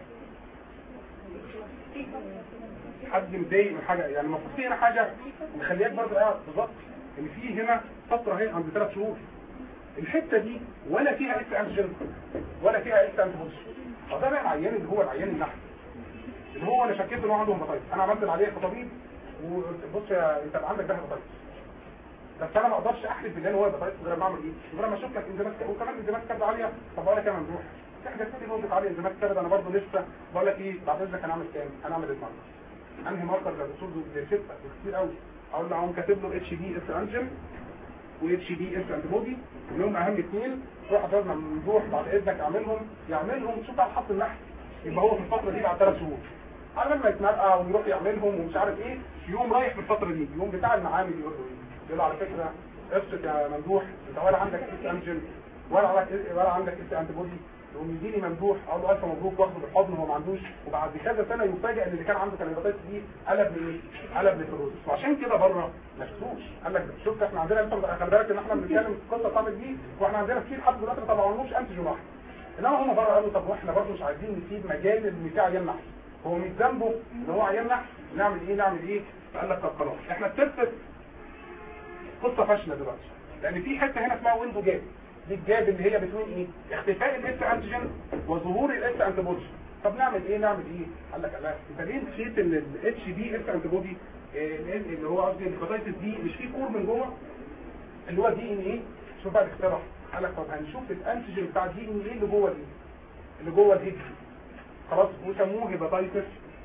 A: حد مضايق من حاجه؟ يعني المفروض في هنا حاجه مخلياك برضه قاعد بالظبط ان في هنا فتره اهي عند 3 شهور الحته دي ولا فيها اس انتيجين ولا فيها اس انتي بودي. ده بقى العيان اللي هو العيان النحل اللي هو انا شكيت ان هو عنده هيباتايتس، انا عملت عليه كطبيب وبص يا انت عندك ده هيباتايتس، بس انا ما اقدرش احلف بالله ان هو هيباتايتس غير ما اعمل ايه؟ غير ما اشوف لك انزيمات وكمان انزيمات كبد عاليه. طب اقول لك يا ممدوح في حاجات كتير نقطه عاليه انزيمات كبد، انا برضه لسه بقول لك ايه بعد اذنك انا اعمل كام؟ انا اعمل الماركر انهي ماركر ده بصوره زي 6 كتير قوي. اقول له اقوم كاتب له اتش بي اس انجن واتش بي اس انتي بودي اللي هم اهم اثنين. روح حضرنا ممدوح بعد اذنك يعملهم شوف على خط النحل، يبقى هو في الفتره دي بعد 3 شهور على ما يتنقى ويروح يعملهم ومش عارف ايه، يوم رايح في الفتره دي، يوم بتاع المعامل يقول له على فكره افرض يا ممدوح انت ولا عندك اس انجن ولا عندك اس انتي بودي، يقوم يجيني ممدوح اقول له الف مبروك واخده بالحضن وهو ما عندوش، وبعد كذا سنه يفاجئ ان اللي كان عنده كان الهيباتيتس دي قلب لايه؟ قلب لفيروس. وعشان كده بره ما شفتوش، قال لك شفت احنا عندنا انت خلي بالك ان احنا بنتكلم في القصه بتاعت دي واحنا عندنا كتير لحد دلوقتي ما طلعونوش انتيجين واحد، انما هم بره قالوا طب واحنا برضه مش عايزين نسيب مجال ان في عيان نحل، هو مش ذنبه ان هو عيان نحل، نعمل ايه؟ فقال لك طب خلاص احنا الترفت قصه فاشله دلوقتي لان في حته هنا اسمها ويندو جاب، دي الجاب اللي هي بتوين ايه؟ اختفاء الاس انتيجين وظهور الاس انتي بودي. طب نعمل ايه؟ قال لك لا انت ليه نسيت ان الاتش دي اس انتي بودي اللي هو قصدي الهيباتيتس دي مش فيه كور من جوه اللي هو دي ان ايه؟ شوف بقى الاختراع. قال لك طب هنشوف الانتيجين بتاع دي ان ايه اللي جوه الهيد خلاص وسموه هيباتيتس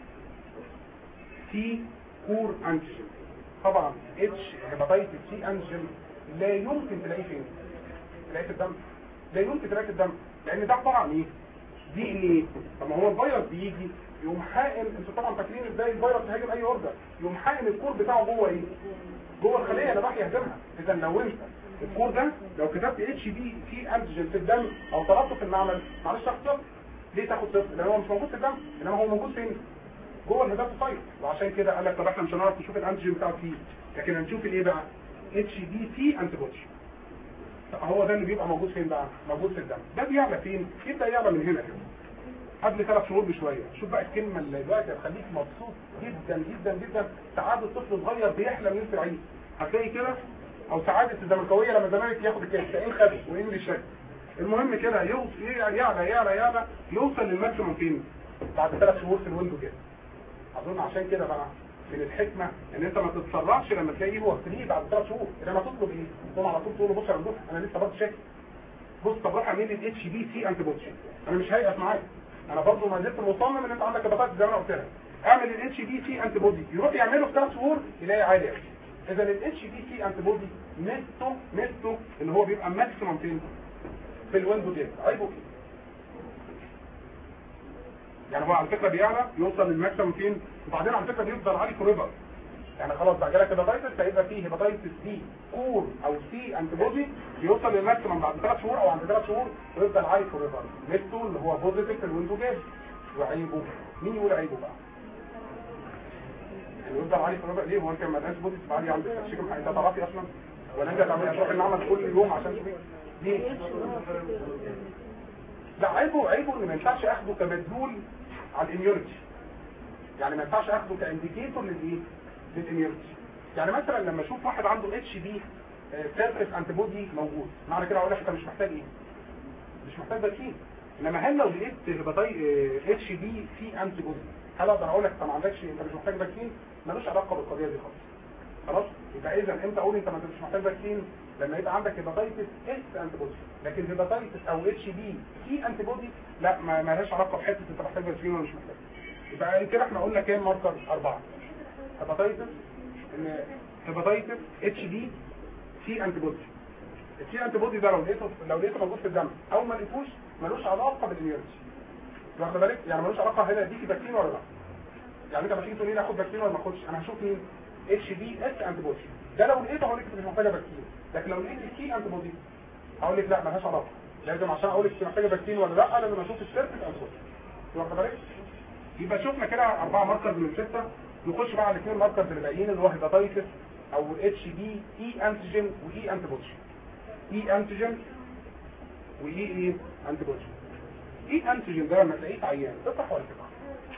A: سي كور انتيجين. طبعا اتش هيباتيتس سي انتيجين لا يمكن تلاقيه فين؟ تلاقيه في الدم، لا يمكن تلاقيه في الدم لان ده عباره عن ايه؟ دي ان ايه؟ طب ما هو الفيروس بيجي يقوم حاقن، انتوا طبعا فاكرين ازاي الفيروس هيهاجم اي اوردر، يقوم حاقن الكور بتاعه جوه ايه؟ جوه الخليه اللي راح يهاجمها. اذا لو انت الكور ده لو كتبت اتش بي سي انتيجين في الدم او طلبته في المعمل معلش تاخد صفر. ليه تاخد صفر؟ لان هو مش موجود في الدم، انما هو موجود فين؟ جوه الهيباتوسايت. وعشان كده قال لك طب احنا مش هنعرف نشوف الانتيجين بتاعه فيه، لكن هنشوف الايه بقى؟ اتش دي سي انتي بودي. هو ده اللي بيبقى موجود فين بقى؟ موجود في الدم. ده بيعلى فين؟ يبدا يعلى من هنا كده قبل 3 شهور بشويه. شوف بقى الكلمه اللي دلوقتي هتخليك مبسوط جدا جدا جدا، سعاده طفل صغير بيحلم ينسى العيد. هتلاقي كده او سعاده الزملكاويه لما الزمالك ياخد الكاس تلاقيه خد وايه اللي شد. المهم كده يعلى يوصل للماكسيمم فين؟ بعد 3 شهور في الويندو كده. اظن عشان كده بقى من الحكمه ان انت ما تتسرعش لما تلاقيه هو فري بعد 3 شهور، انما تطلب ايه؟ تقوم على طول تقول له بص يا ممدوح انا لسه برضه شاكك. بص طب روح اعمل لي الاتش بي سي انتي بودي، انا مش هيقف معاك، انا برضه ما زلت مصمم ان انت عندك هيباتايتس زي ما انا قلت لك. اعمل الاتش بي سي انتي بودي، يروح يعمله في 3 شهور يلاقي عالي قوي. اذا الاتش بي سي انتي بودي ميزته ان هو بيبقى ماكسيمم فين؟ في الويندو ديت. عيبه يعني هو على فكره بيعلى يوصل للماكسيمم فين؟ وبعدين على فكره بيفضل عالي فور ايفر. يعني خلاص بقى جالك هيباتايتس، هيبقى فيه هيباتايتس سي كور او سي انتي بودي بيوصل للماكسيمم بعد 3 شهور او عند 3 شهور ويفضل عالي فور ايفر. ميزته اللي هو بوزيتيف في الويندو جاز. وعيبه مين يقول عيبه بقى؟ يعني يفضل عالي فور ايفر ليه؟ هو انت ما لقاش بودي تبقى عالي عندك تشيكم انت تعرفي اصلا؟ ولا انت هتروح المعمل كل يوم عشان تشوفي؟ ليه؟ لا عيبه ان ما ينفعش اخده كمدلول على الاميونيتي. يعني ما ينفعش اخده كانديكيتور للايه؟ للاميونيتي. يعني مثلا لما اشوف واحد عنده اتش بي سيرفيس انتي بودي موجود، معنى كده اقول لك انت مش محتاج ايه؟ مش محتاج فاكسين. انما هل لو لقيت اتش بي في انتي بودي هل اقدر اقول لك انت ما عندكش، انت مش محتاج فاكسين؟ ملوش علاقه بالقضيه دي خالص. خلاص؟ يبقى اذا امتى اقول انت مش محتاج فاكسين؟ لما يبقى عندك هيباتايتس اس انتي بودي. لكن هيباتايتس او اتش بي في انتي بودي لا ما لهاش علاقه بحته انت محتاج فاكسين ولا مش محتاج. يبقى كده احنا قلنا كام ماركر؟ 4. هيباتايتس، ان هيباتايتس اتش بي سي انتي بودي. السي انتي بودي ده لو لقيته موجود في الدم او ما لقيتوش ملوش علاقه بالاميونيتي. واخد بالك؟ يعني ملوش علاقه هل اديكي فاكسين ولا لا. يعني انت لما تيجي تقول لي اخد فاكسين ولا ما اخدش، انا هشوف مين؟ اتش بي اس انتي بودي. ده لو لقيته هقول لك انت مش محتاجه فاكسين. لكن لو لقيت السي انتي بودي هقول لك لا ملهاش علاقه. لازم عشان اقول لك انت محتاجه فاكسين ولا لا لازم اشوف السيرفيس انتي بودي. واخد بالك؟ يبقى شفنا كده 4 ماركرز من 6. نخش بقى على 2 ماركرز اللي باقيين اللي هو هيباتايتس او اتش بي اي انتيجين واي انتي بودي. اي انتيجين واي انتي بودي. اي انتيجين ده لما تلاقيه عيان تصح ولا تقع؟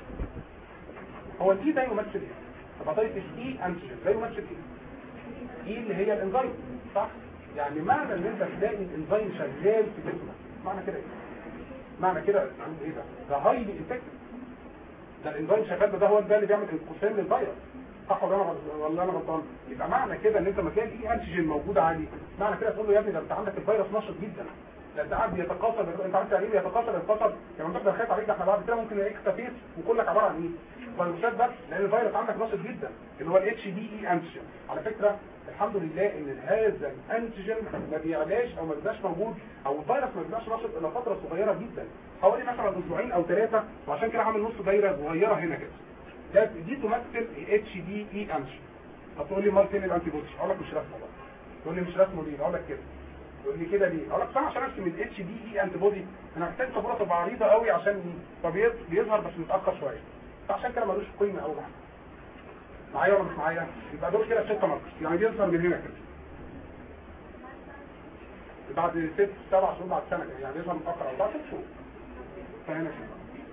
A: هو الاي ده يمثل ايه؟ هيباتايتس اي انتيجين ده يمثل ايه؟ اي اللي هي الانزيم صح؟ يعني معنى ان انت تلاقي الانزيم شغال في جسمك معنى كده ايه؟ معنى كده ايه ده هايلي افكتيف. ده الانزيم شغال، ده هو اللي بيعمل انقسام للفيروس صح ولا انا غلطان؟ يبقى معنى كده ان انت لما تلاقي الاي انتيجين موجود عالي معنى كده تقول له يا ابني ده انت عندك الفيروس نشط جدا، ده انت قاعد بيتقاصر. انت عارف يعني ايه بيتقاصر؟ الفصل يعني انت خايف عليك، ده احنا بعد كده ممكن نلاقيك خفيف وكلك عباره عن ايه؟ فيروسات بس، لان الفيروس عندك نشط جدا اللي هو الاتش بي اي انتيجين. على فكره الحمد لله ان هذا الانتيجين ما بيعلاش او ما بيبقاش موجود او الفيروس ما بيبقاش نشط الا فتره صغيره جدا حوالي مثلا اسبوعين او 3، وعشان كده عامل نص دايره صغيره هنا كده. دي تمثل اتش بي اي انتيجين. هتقول لي امال فين الانتي بودي؟ اقول لك مش رسمه بقى. تقول لي مش رسمه ليه؟ اقول لك كده. تقول لي كده ليه؟ اقول لك طبعا عشان ارسم الاتش بي اي انتي بودي انا محتاج صبوره تبقى عريضه قوي عشان فبيظهر بس متاخر شويه، فعشان كده ملوش قيمه قوي معايا ولا مش معايا؟ يبقى دول كده 6 ماركر، يعني بيظهر من هنا كده بعد 6 7 شهور بعد سنه يعني بيظهر متاخر او بعد 6 شهور. فهنا كده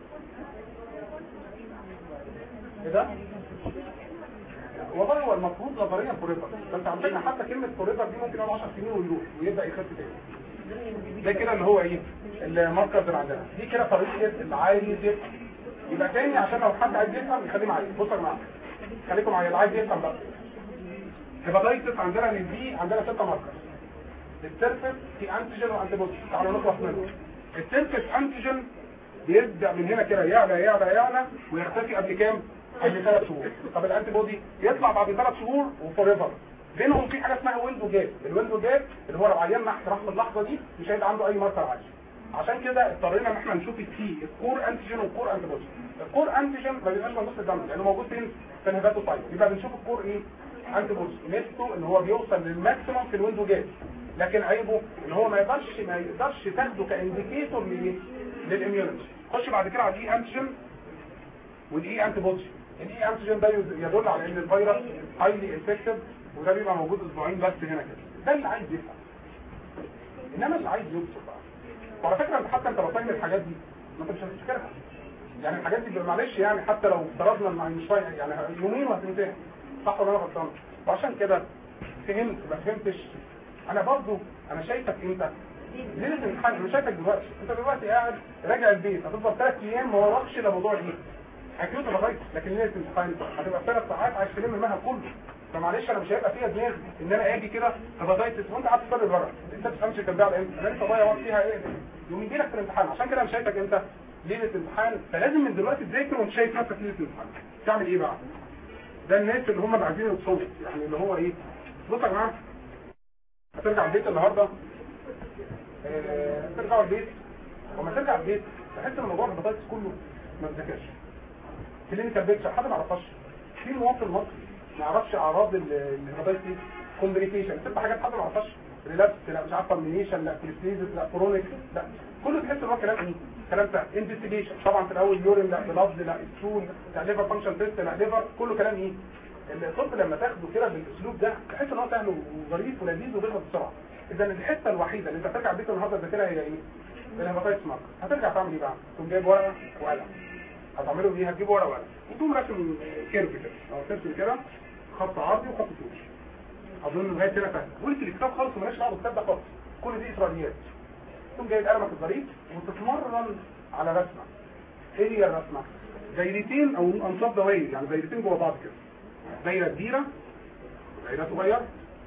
A: ايه ده؟ والله هو المفروض نظريا فوريفر، فانت عندنا حتى كلمه فوريفر دي ممكن يقعد 10 سنين ويروح ويبدا يخف تاني. ده كده اللي هو ايه؟ الماركر اللي عندنا دي كده طريقه اللي عايز يفهم. يبقى تاني عشان لو حد عايز يفهم يخليه معايا. بصوا يا جماعه خليكم معايا اللي عايز يفهم بقى. هيباتايتس عندنا من دي عندنا 6 ماركر. السيرفيس في انتيجين وانتي بودي. تعالوا نخلص منه. السيرفيس انتيجين بيبدا من هنا كده يعلى ويختفي قبل كام؟ قبل 3 شهور. طب الانتي بودي يطلع بعد 3 شهور وفور ايفر. بينهم في حاجه اسمها ويندو جاب. الويندو جاب اللي هو لو عيان تحت رحم اللحظه دي مش هيبقى عنده اي ماركر عالي. عشان كده اضطرينا ان احنا نشوف الكور انتيجين والكور انتي بودي. الكور انتيجين ما بيبقاش موجود في الدم لانه موجود فين؟ في الهيباتوسايت. يبقى بنشوف الكور ايه؟ انتي بودي. ميزته ان هو بيوصل للماكسيمم في الويندو جاب، لكن عيبه ان هو ما يقدرش تاخده كانديكيتور للاميونيتي. خش بعد كده على الاي انتيجين والاي انتي بودي. الاي انتيجين ده يدل على ان الفيروس هايلي انفكتيف، وده بيبقى موجود اسبوعين بس هنا كده. ده اللي عايز يفهم. انما اللي عايز يوصل بقى، وعلى فكره حتى انت لو فاهم الحاجات دي ما انت مش هتفتكرها. يعني الحاجات دي معلش يعني حتى لو افترضنا ان مش فاهم يعني يومين وهتنتهي صح ولا انا غلطان؟ وعشان كده فهمت ما فهمتش انا برضه انا شايفك انت ليله الامتحان. انا شايفك دلوقتي انت دلوقتي قاعد راجع البيت هتفضل 3 ايام ما وراكش الا موضوع ايه؟ اكيد لغايه، لكن ليله الامتحان هتبقى 3 ساعات عايز تلم المنهج كله فمعلش انا مش هيبقى فيها دماغ ان انا اجي كده هيباتايتس وانت قاعد تصلي بره انت بتفهمش كان بيعمل امتى انا لسه ضايع وقت فيها ايه يوم يجي لك في الامتحان. عشان كده انا مش شايفك انت ليله الامتحان، فلازم من دلوقتي تذاكر وانت شايف نفسك ليله الامتحان. تعمل ايه بقى؟ ده الناس اللي هم عايزين يتصوت، يعني اللي هو ايه، بصوا يا جماعه هترجع البيت النهارده ترجعوا البيت وما ترجع البيت تحس ان موضوع الهيباتايتس كله ما تذاكرش. كلينيكال بيكتشر حد ما يعرفهاش. في مواطن مصري ما يعرفش اعراض الهيباتايتس دي، كومبليكيشن، ست حاجات حد ما يعرفهاش، ريلابس، لا مش عارف ترمينيشن، لا كريستيزس، لا كرونيك، لا كله تحس ان هو كلام ايه؟ كلام بتاع انفستيجيشن. طبعا في الاول يورين، لا بلاد، لا ستول، لا ليفر فانكشن تيست، لا ليفر، كله كلام ايه؟ الطب لما تاخده كده بالاسلوب ده تحس ان هو سهل وظريف ولذيذ وبيخلص بسرعه. اذا الحته الوحيده اللي انت هترجع البيت النهارده تذاكرها هي ايه؟ الهيباتايتس مارك. هترجع تعمل ايه بقى؟ تقوم جايب ورقه وقلم. هتعملوا ايه؟ هتجيب ورقه وقلم وتقوم راسم كيرف كده او ترسم كده خط عرضي وخط طولي. اظن لغايه كده فاهم. قلت الكتاب خالص ومالهاش دعوه بالكتاب ده خالص، كل دي اسرائيليات. تقوم جايب قلمك الظريف وتتمرن على رسمه. ايه هي الرسمه؟ دايرتين او انصاف دوائر، يعني دايرتين جوه بعض كده، دايره كبيره ودايره صغيره،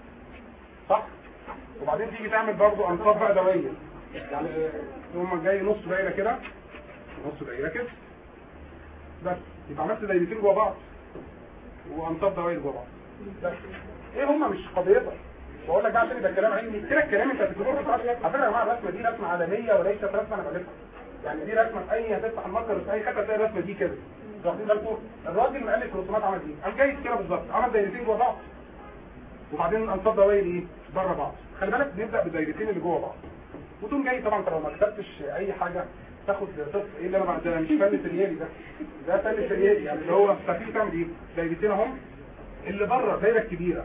A: صح؟ وبعدين تيجي تعمل برضو انصاف بقى دوائر، يعني تقوم جاي نص دايره كده نص دايره كده، بس يبقى عملت دايرتين جوه بعض وانصاف دوائر جوه بعض. بس ايه هما مش قضيتك. بقول لك عشان ده كلام علمي كده، الكلام انت هتكتبه على فكره يا جماعه. الرسمه دي رسمه عالميه وليست رسمه انا بألفها، يعني دي رسمه في اي هتفتح المتجر في اي حته تلاقي الرسمه دي كده. واخدين بالكم؟ الراجل مؤلف الرسومات عمل ايه؟ قام جاي كده بالظبط، عمل دايرتين جوه بعض وبعدين الانصاف دوائر ايه؟ بره بعض. خلي بالك نبدا بالدايرتين اللي جوه بعض وتقوم جاي. طبعا انت لو ما كتبتش اي حاجه تاخد صفر. ايه اللي انا بعد ده؟ مش فن سريالي ده فن سريالي، يعني اللي هو تفتيح تعمل ايه؟ دايرتين اهم. اللي بره الدايره الكبيره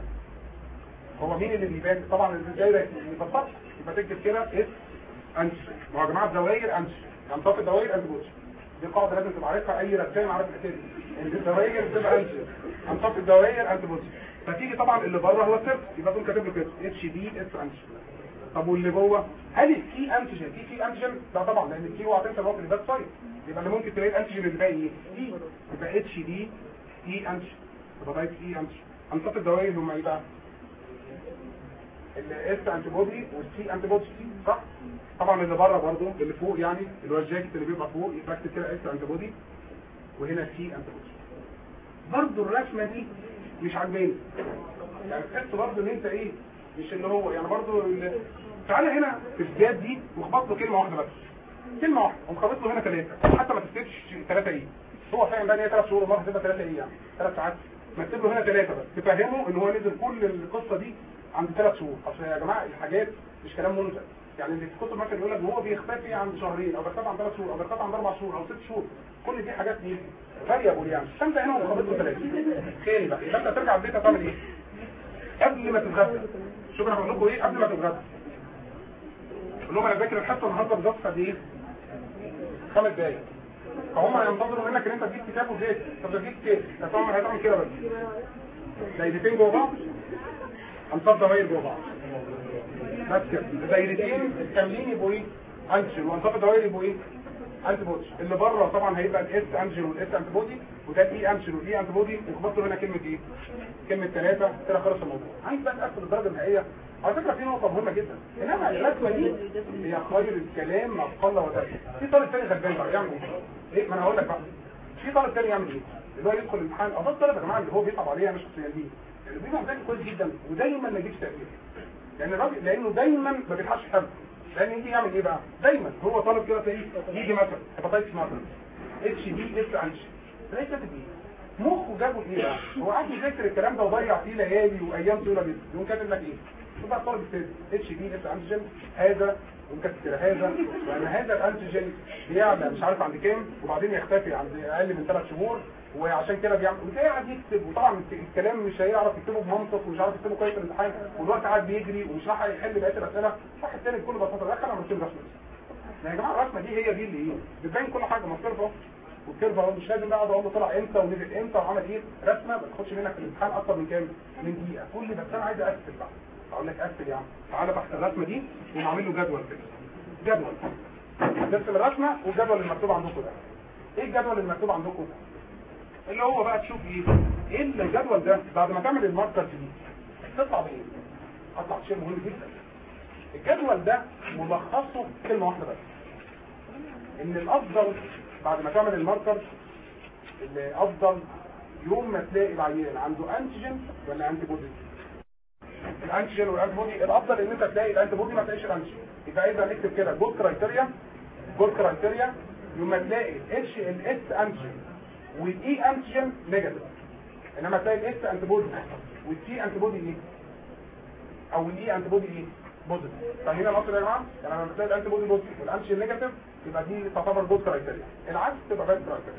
A: هو مين اللي بيبان؟ طبعا الدايره اللي بالظبط يبقى تكتب كده اس انش. ما هو يا جماعه الدوائر انش، انصاف الدوائر انت بوش. دي قاعده لازم تبقى عارفها، اي رسام عارف الاساس ان الدوائر بتبقى انش، انصاف الدوائر انت بوش. فتيجي طبعا اللي بره هو صفر، يبقى تقوم كاتب له كده اتش دي اس انش. طب واللي جوه هل الكي انتيجين في انتيجين؟ لا طبعا، لان الكي هو هتنسى الوقت اللي ده سايد، يبقى اللي ممكن تلاقي الانتيجين اللي باقي ايه؟ اي، يبقى اتش دي اي انتيجين، يبقى باقي اي انتيجين. انصاف الدوائر اللي هم ايه بقى؟ الاس انتي بودي والسي انتي بودي، صح؟ طبعا اللي بره برضه اللي فوق، يعني اللي هو الجاكيت اللي بيبقى فوق، يبقى اكتب كده اس انتي بودي وهنا سي انتي بودي. برضه الرسمه دي مش عاجباني، يعني تحس برضه ان انت ايه، مش اللي هو يعني برضه تعالى هنا في الجاد دي واخبط له كلمه واحده بس، كلمه واحده ومخبط له هنا ثلاثه، حتى ما تكتبش ثلاثه ايه، هو فاهم بقى ان هي 3 شهور ومره تبقى 3 ايه، يعني 3 ساعات، ما تكتب له هنا ثلاثه بس تفهمه ان هو نزل كل القصه دي عند 3 شهور. اصل يا جماعه الحاجات مش كلام منزل، يعني اللي في الكتب مثلا يقول لك هو بيختفي عند شهرين او بيختفي عند 3 شهور او بيختفي عند 4 شهور او 6 شهور، كل دي حاجات ايه فاريبل يعني. فانت هنا ومخبط له ثلاثه خير بقى. يبقى انت ترجع البيت هتعمل ايه؟ قبل ما تتغدى، شوف انا هقول لكم ايه قبل ما تتغدى. قول لهم انا ذاكر الحصه النهارده بالظبط قد ايه؟ 5 دقايق. فهم هينتظروا منك ان انت تجيب كتاب وتذاكر. طب ده تجيب كتاب، انت طبعا هتعمل كده بس دايرتين جوه بعض، انصاف دوائر جوه بعض، بس كده. الدايرتين الكاملين يبقوا ايه؟ انتيجين، وانصاف الدوائر يبقوا ايه؟ انتي بودي. اللي بره طبعا هيبقى الاس انتيجين والاس انتي بودي، وده الاي انتيجين والاي انتي بودي، وخبطوا هنا كلمه ايه؟ كلمه 3 كده خلص الموضوع. عايز بقى تقفل الدرجه النهائيه. على فكره في نقطه مهمه جدا، انما الرسمه دي هي خير الكلام ما قل وتم. في طالب ثاني غلبان بقى يعمل ايه؟ ما انا هقول لك بقى. في طالب ثاني يعمل ايه؟ اللي هو يدخل الامتحان، ده الطالب يا جماعه اللي هو بيصعب عليه مش شخصيين، اللي بيبقى مذاكر كويس جدا ودايما ما يجيبش تقدير. يعني الراجل لانه دايما ما بيلحقش حفظ، لان يجي يعمل ايه بقى؟ دايما هو طالب كده تلاقيه يجي مثلا هيباتايتس مثلا اتش دي اس انش، تلاقيه كاتب ايه؟ مخه جابه ايه بقى؟ هو قاعد يذاكر الكلام ده وضيع فيه ليالي وايام طويله جدا، يقوم كاتب لك ايه؟ تبقى الطالب الثاني اتش دي اس انتيجين هذا، ومكتب هذا، لان هذا الانتيجين بيعلى مش عارف عند كام وبعدين يختفي عند اقل من 3 شهور، وعشان كده بيعمل وقاعد يكتب. وطبعا الكلام مش هيعرف يكتبه بمنطق ومش عارف يكتبه كويس في الامتحان، والوقت قاعد بيجري ومش راح يحل بقيه الاسئله. واحد تاني بكل بساطه دخل على رسمه رسمه. يا جماعه الرسمه دي هي دي اللي ايه؟ بتبين كل حاجه، مصدر اهو والكيرف اهو، مش لازم بقى اقعد اقول له طلع امتى ونزل امتى وعمل ايه. رسمه ما تاخدش منك في الامتحان اكتر من كام؟ من دقيقه. كل بس انا عايز اقفل بقى، اقول لك قفل يا عم، تعالى تحت الرسمه دي ونعمل له جدول كده. جدول ترسم الرسمه والجدول المكتوب عندكم ده. ايه الجدول المكتوب عندكم؟ اللي هو بقى تشوف ايه الجدول ده بعد ما تعمل الماركرز دي تطلع بايه؟ هطلع شيء مهم جدا. الجدول ده ملخصه كلمه واحده بس، ان الافضل بعد ما تعمل الماركرز الافضل يوم ما تلاقي العيان عنده انتيجين ولا انتي بودي. الانتيجين والانتي بودي الافضل ان انت تلاقي الانتي بودي ما تلاقيش الانتيجين. يبقى اذا نكتب كده جود كرايتيريا يوم ما تلاقي اتش ال اس انتيجين والاي انتيجين نيجاتيف، انما تلاقي الاس انتي بودي والتي انتي بودي ايه او الاي انتي بودي ايه بوزيتيف. فهنا الاصل يا جماعه يعني لما تلاقي الانتي بودي بوزيتيف والانتيجين نيجاتيف يبقى دي تعتبر جود كرايتيريا، العكس تبقى باد كرايتيريا.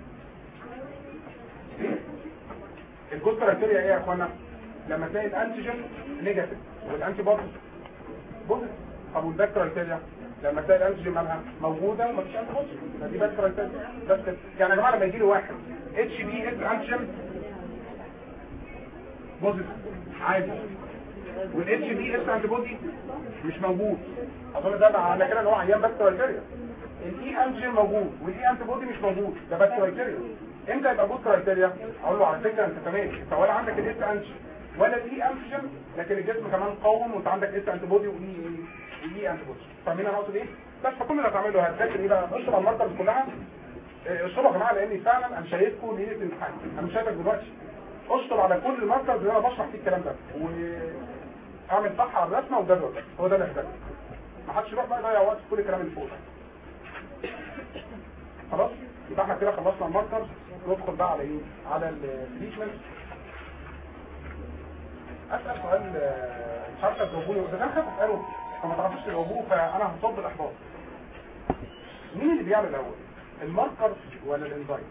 A: الجود كرايتيريا ايه يا اخوانا؟ لما تلاقي الانتيجين نيجاتيف والانتي بودي بوزيتيف. طب والباد كرايتيريا لما تلاقي الانتيجين مالها موجوده ومفيش انتي بودي يبقى دي باد كرايتيريا. بس كده يعني يا جماعه لما يجي لي واحد اتش بي اس انتيجين بوزيتيف عادي والاتش بي اس انتي بودي مش موجود، اظن ده معنى كده ان هو عيان باد كرايتيريا. الاي انتيجين موجود والاي انتي بودي مش موجود، ده باد كرايتيريا. امتى يبقى جود كرايتيريا؟ اقول له على فكره انت تمام، انت ولا عندك الاس انتيجين ولا الاي انتيجين لكن الجسم كمان قوم وانت عندك اس انتي بودي والاي انتي بودي. فاهمين انا اقصد ايه؟ بس فكل اللي هتعمله هتذاكر ايه بقى؟ اشرب على الماركرز كلها. اشربوا يا جماعه لاني فعلا انا شايفكم ليله امتحان، انا مش شايفك دلوقتي. اشرب على كل الماركرز اللي انا بشرح فيه الكلام ده واعمل صح على الرسمه والجدول ده، هو ده اللي هحتاجه. ما حدش يروح بقى يضيع وقت في كل الكلام اللي فوق ده. خلاص يبقى احنا كده خلصنا الماركرز، ندخل بقى على ايه؟ على التريتمنت. اسال سؤال مش عارف تجاوبوني، اذا كان خايف اساله فما تعرفوش تجاوبوه فانا هصب الاحباط. مين اللي بيعمل الاول؟ الماركرز ولا الانزايم؟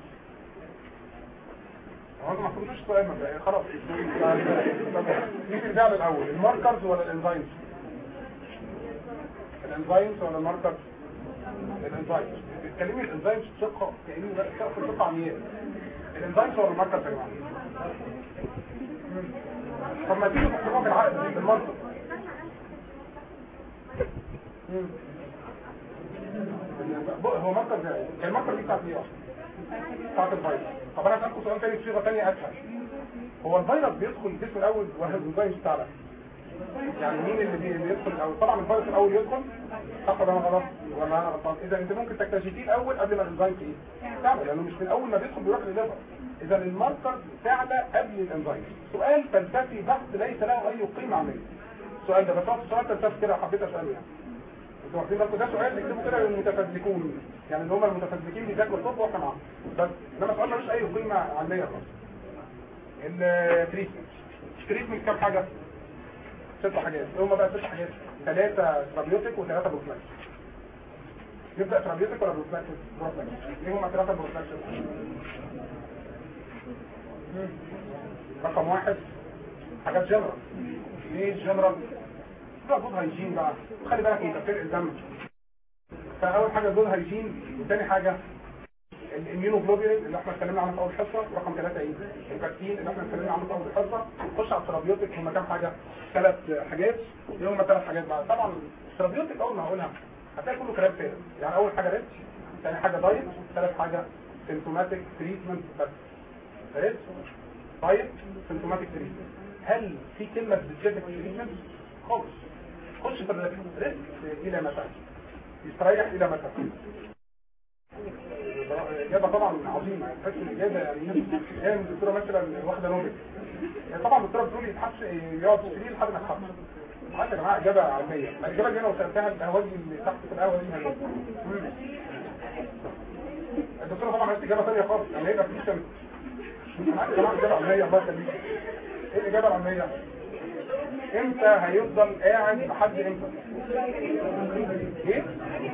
A: هو انتوا ما فهمتوش السؤال مبدئيا خلاص. مين اللي بيعمل الاول؟ الماركرز ولا الانزايم؟ الانزايمز ولا الماركرز؟ الانزايمز. بتكلمي الانزايمز بثقه كانه ثقه عمياء. الانزايمز ولا الماركرز يا جماعه؟ طب ما تيجي تحطوها في العقل بالمنطق. هو ماركر ده كان الماركر دي بتاعت ايه اصلا؟ بتاعت الفيروس. طب انا هسالكم سؤال تاني بصيغه ثانيه اسهل. هو الفيروس بيدخل الجسم الاول ولا الانزيم بتاعنا؟ يعني مين اللي بيدخل الاول؟ طبعا الفيروس الاول يدخل، صح ولا انا غلط؟ ولا انا غلطان؟ اذا انت ممكن تكتشفيه الاول قبل ما الانزيم تعمل، لانه مش من اول ما بيدخل بيروح للليفر. اذا الماركر تعلى قبل الانزيم. سؤال فلسفي بحت ليس له اي قيمه عمليه. السؤال ده بس هو سؤال فلسفي كده حبيت اساله يعني. انتوا واخدين بالكم ده سؤال بيكتبوا كده للمتفزلكون، يعني اللي هم المتفزلكين بيذاكروا الطب واحنا معاهم، بس انما سؤال ملوش اي قيمه علميه خالص. التريتمنت كام حاجه؟ 6 حاجات. ايه هم بقى 6 حاجات؟ 3 ترابيوتيك و3 بروفلاكس. نبدا ترابيوتيك ولا بروفلاكس؟ بروفلاكس. ايه هم 3 بروفلاكس؟ رقم 1 حاجات جنرال. ايه جنرال؟ جود هايجين بقى، خلي بالك انت بتنقل الدم. فاول حاجه جود هايجين، وثاني حاجه الاميونوجلوبولين اللي احنا اتكلمنا عنه في اول حصه، رقم 3 ايه؟ الفاكسين اللي احنا اتكلمنا عنه في اول حصه. نخش على الترابيوتيك، هم كام حاجه؟ 3 حاجات. ايه هم 3 حاجات بقى؟ طبعا الترابيوتيك اول ما هقولها هتلاقي كله كلام فارغ، يعني اول حاجه ريتش، ثاني حاجه دايت، ثالث حاجه سيمتوماتيك تريتمنت. بس ريتش دايت سيمتوماتيك تريتمنت. هل في كلمه سبيسيفيك تريتمنت؟ خالص. خش في الريسك الى متى؟ يستريح الى متى؟ اجابه طبعا عظيمه، تحس الاجابه يعني هي الدكتوره مثلا واخده نوبل. طبعا الدكتوره بتقول يتحبس يقعد في السرير لحد ما يتحبس. حتى يا جماعه اجابه علميه، الاجابه اللي انا وصلتها القهوجي اللي تحت في القهوه دي هي الدكتوره طبعا قالت اجابه ثانيه خالص، يعني هيبقى في شمس. يا جماعه اجابه علميه الله يخليك. ايه الاجابه العلميه؟ امتى هيفضل قاعد لحد امتى؟ ايه؟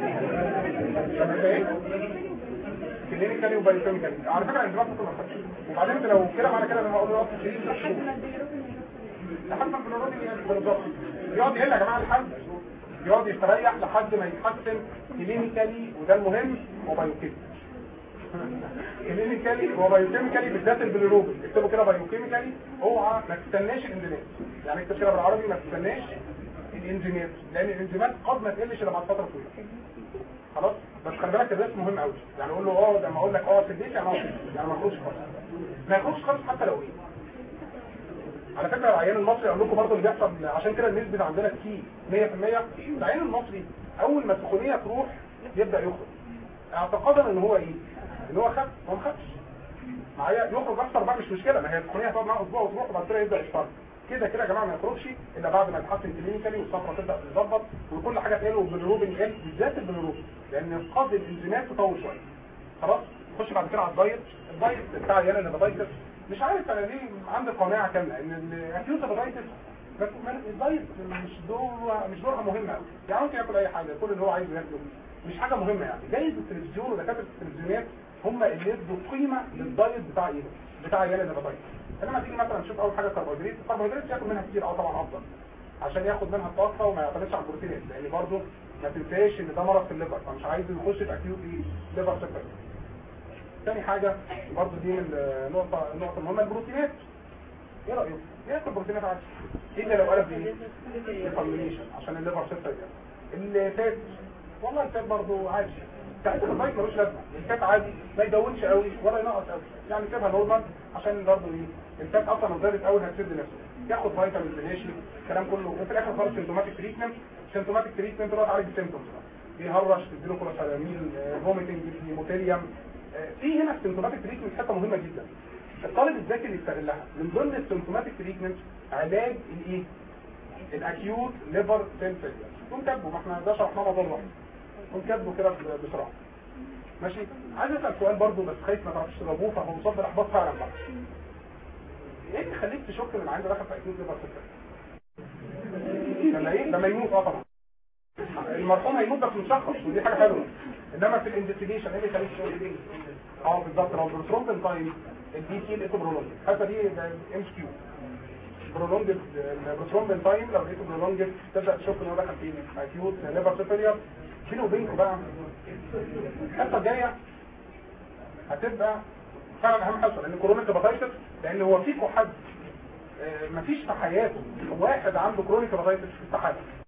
A: كلينيكالي وبايوكيميكالي. على فكره الانزيمات ممكن ما تخش. وبعدين انت لو كده معنى كده ان هو اقدر اقف شيء لحد ما البلورودي بالظبط يقعد هنا يا جماعه لحد يقعد يستريح لحد ما يتحسن كلينيكالي، وده المهم، وبايوكيميكالي. كلينيكالي وبايوكيميكالي بالذات البلوروبين. اكتبوا كده بايوكيميكالي، اوعى ما تستناش الانزيمات، يعني اكتب كده بالعربي ما تستناش الانزيمات، لان الانزيمات قد ما تقلش الا بعد فتره طويله. خلاص. بس خلي بالك الريسك مهم قوي، يعني اقول له لما اقول لك في البيت يعني يعني ما يخرجش خالص، ما يخرجش خالص حتى لو ايه. على فكره العيان المصري اقول لكم برضه اللي بيحصل، عشان كده النسبه عندنا كتير 100%. العيان المصري اول ما السخونيه تروح يبدا يخرج اعتقادا ان هو ايه؟ ان هو خف. هو ما خفش معايا، يخرج اكتر بقى مش مشكله، ما هي السخونيه هتقعد معاه اسبوع وتروح وبعد كده يبدا يشتغل. كده كده يا جماعه ما يخرجش الا بعد ما يتحسن كلينيكالي والصفرة تبدا تتظبط وكل حاجه تقل والبيليروبين يقل، بالذات البيليروبين لان قصد الانزيمات تطول شويه. خلاص نخش بعد كده على الدايت. الدايت بتاع عيال الهيباتايتس مش عارف انا ليه عندي قناعه كامله ان الاكيوت هيباتايتس الدايت مش دورها مهمه قوي، يعني ممكن ياكل اي حاجه كل اللي هو عايزه ياكله، مش حاجه مهمه يعني. جايز التلفزيون ودكاتره التلفزيونات هم اللي يدوا قيمه للدايت بتاع ايه؟ بتاع عيال الهيباتايتس. فلما تيجي مثلا تشوف اول حاجه كربوهيدرات، الكربوهيدرات ياكل منها كتير طبعا افضل عشان ياخد منها الطاقه وما يعتمدش على البروتينات، لان برضه ما تنساش ان ده مرض في الليفر فمش عايز يخش في اكيوت ليفر سكر. ثاني حاجه برضه دي النقطه المهمه، البروتينات. ايه رايك؟ ياكل بروتينات عادي الا لو قلب ديفورميشن عشان الليفر سكر. الفات والله الفات برضه عادي، ساعتها الدايت ملوش لازمه. الفات عادي ما يدونش قوي ولا ينقص قوي، يعني سيبها نورمال عشان برضه الفات اصلا لو زادت قوي هتسد نفسه. ياخد فيتامين ماشي الكلام كله، وفي الاخر خالص سيمتوماتيك تريتمنت. سيمتوماتيك تريتمنت ده تعالج السيمتومز، بيهرش، تديله كولوسالامين، فوميتنج، هيموتيريوم. في هنا السيمتوماتيك تريتمنت حته مهمه جدا الطالب الذكي اللي يستغلها. من ضمن السيمتوماتيك تريتمنت علاج الايه؟ الاكيوت ليفر سيل فيلير. كنت كاتبه، ما احنا ده شرحناه موضوع لوحده، كنت كاتبه كده بسرعه. ماشي. عايز اسال سؤال برضه بس خايف ما تعرفش تجاوبوه، فهو مصاب بالاحباط فعلا بقى. ايه اللي يخليك تشك ان العيان ده دخل في اكيوت ليفر سيل فيلير؟ لما ايه؟ لما يموت طبعا. المرحوم هيموت بس مشخص ودي حاجه حلوه، انما في الانفستيجيشن ايه اللي يخليك تشك؟ بالظبط. لو البروترومبين تايم الدي سي لقيته برولونج، الحته دي ام كيو برولونج. البروترومبين تايم لو لقيته برولونج تبدا تشك ان هو دخل في اكيوت ليفر سيل فيلير. بيني وبينكم بقى الحته الجايه هتبقى فعلا اهم حصه، لان كرونيك هيباتايتس، لان هو فيكم حد مفيش في حياته واحد عنده كرونيك هيباتايتس استحاله.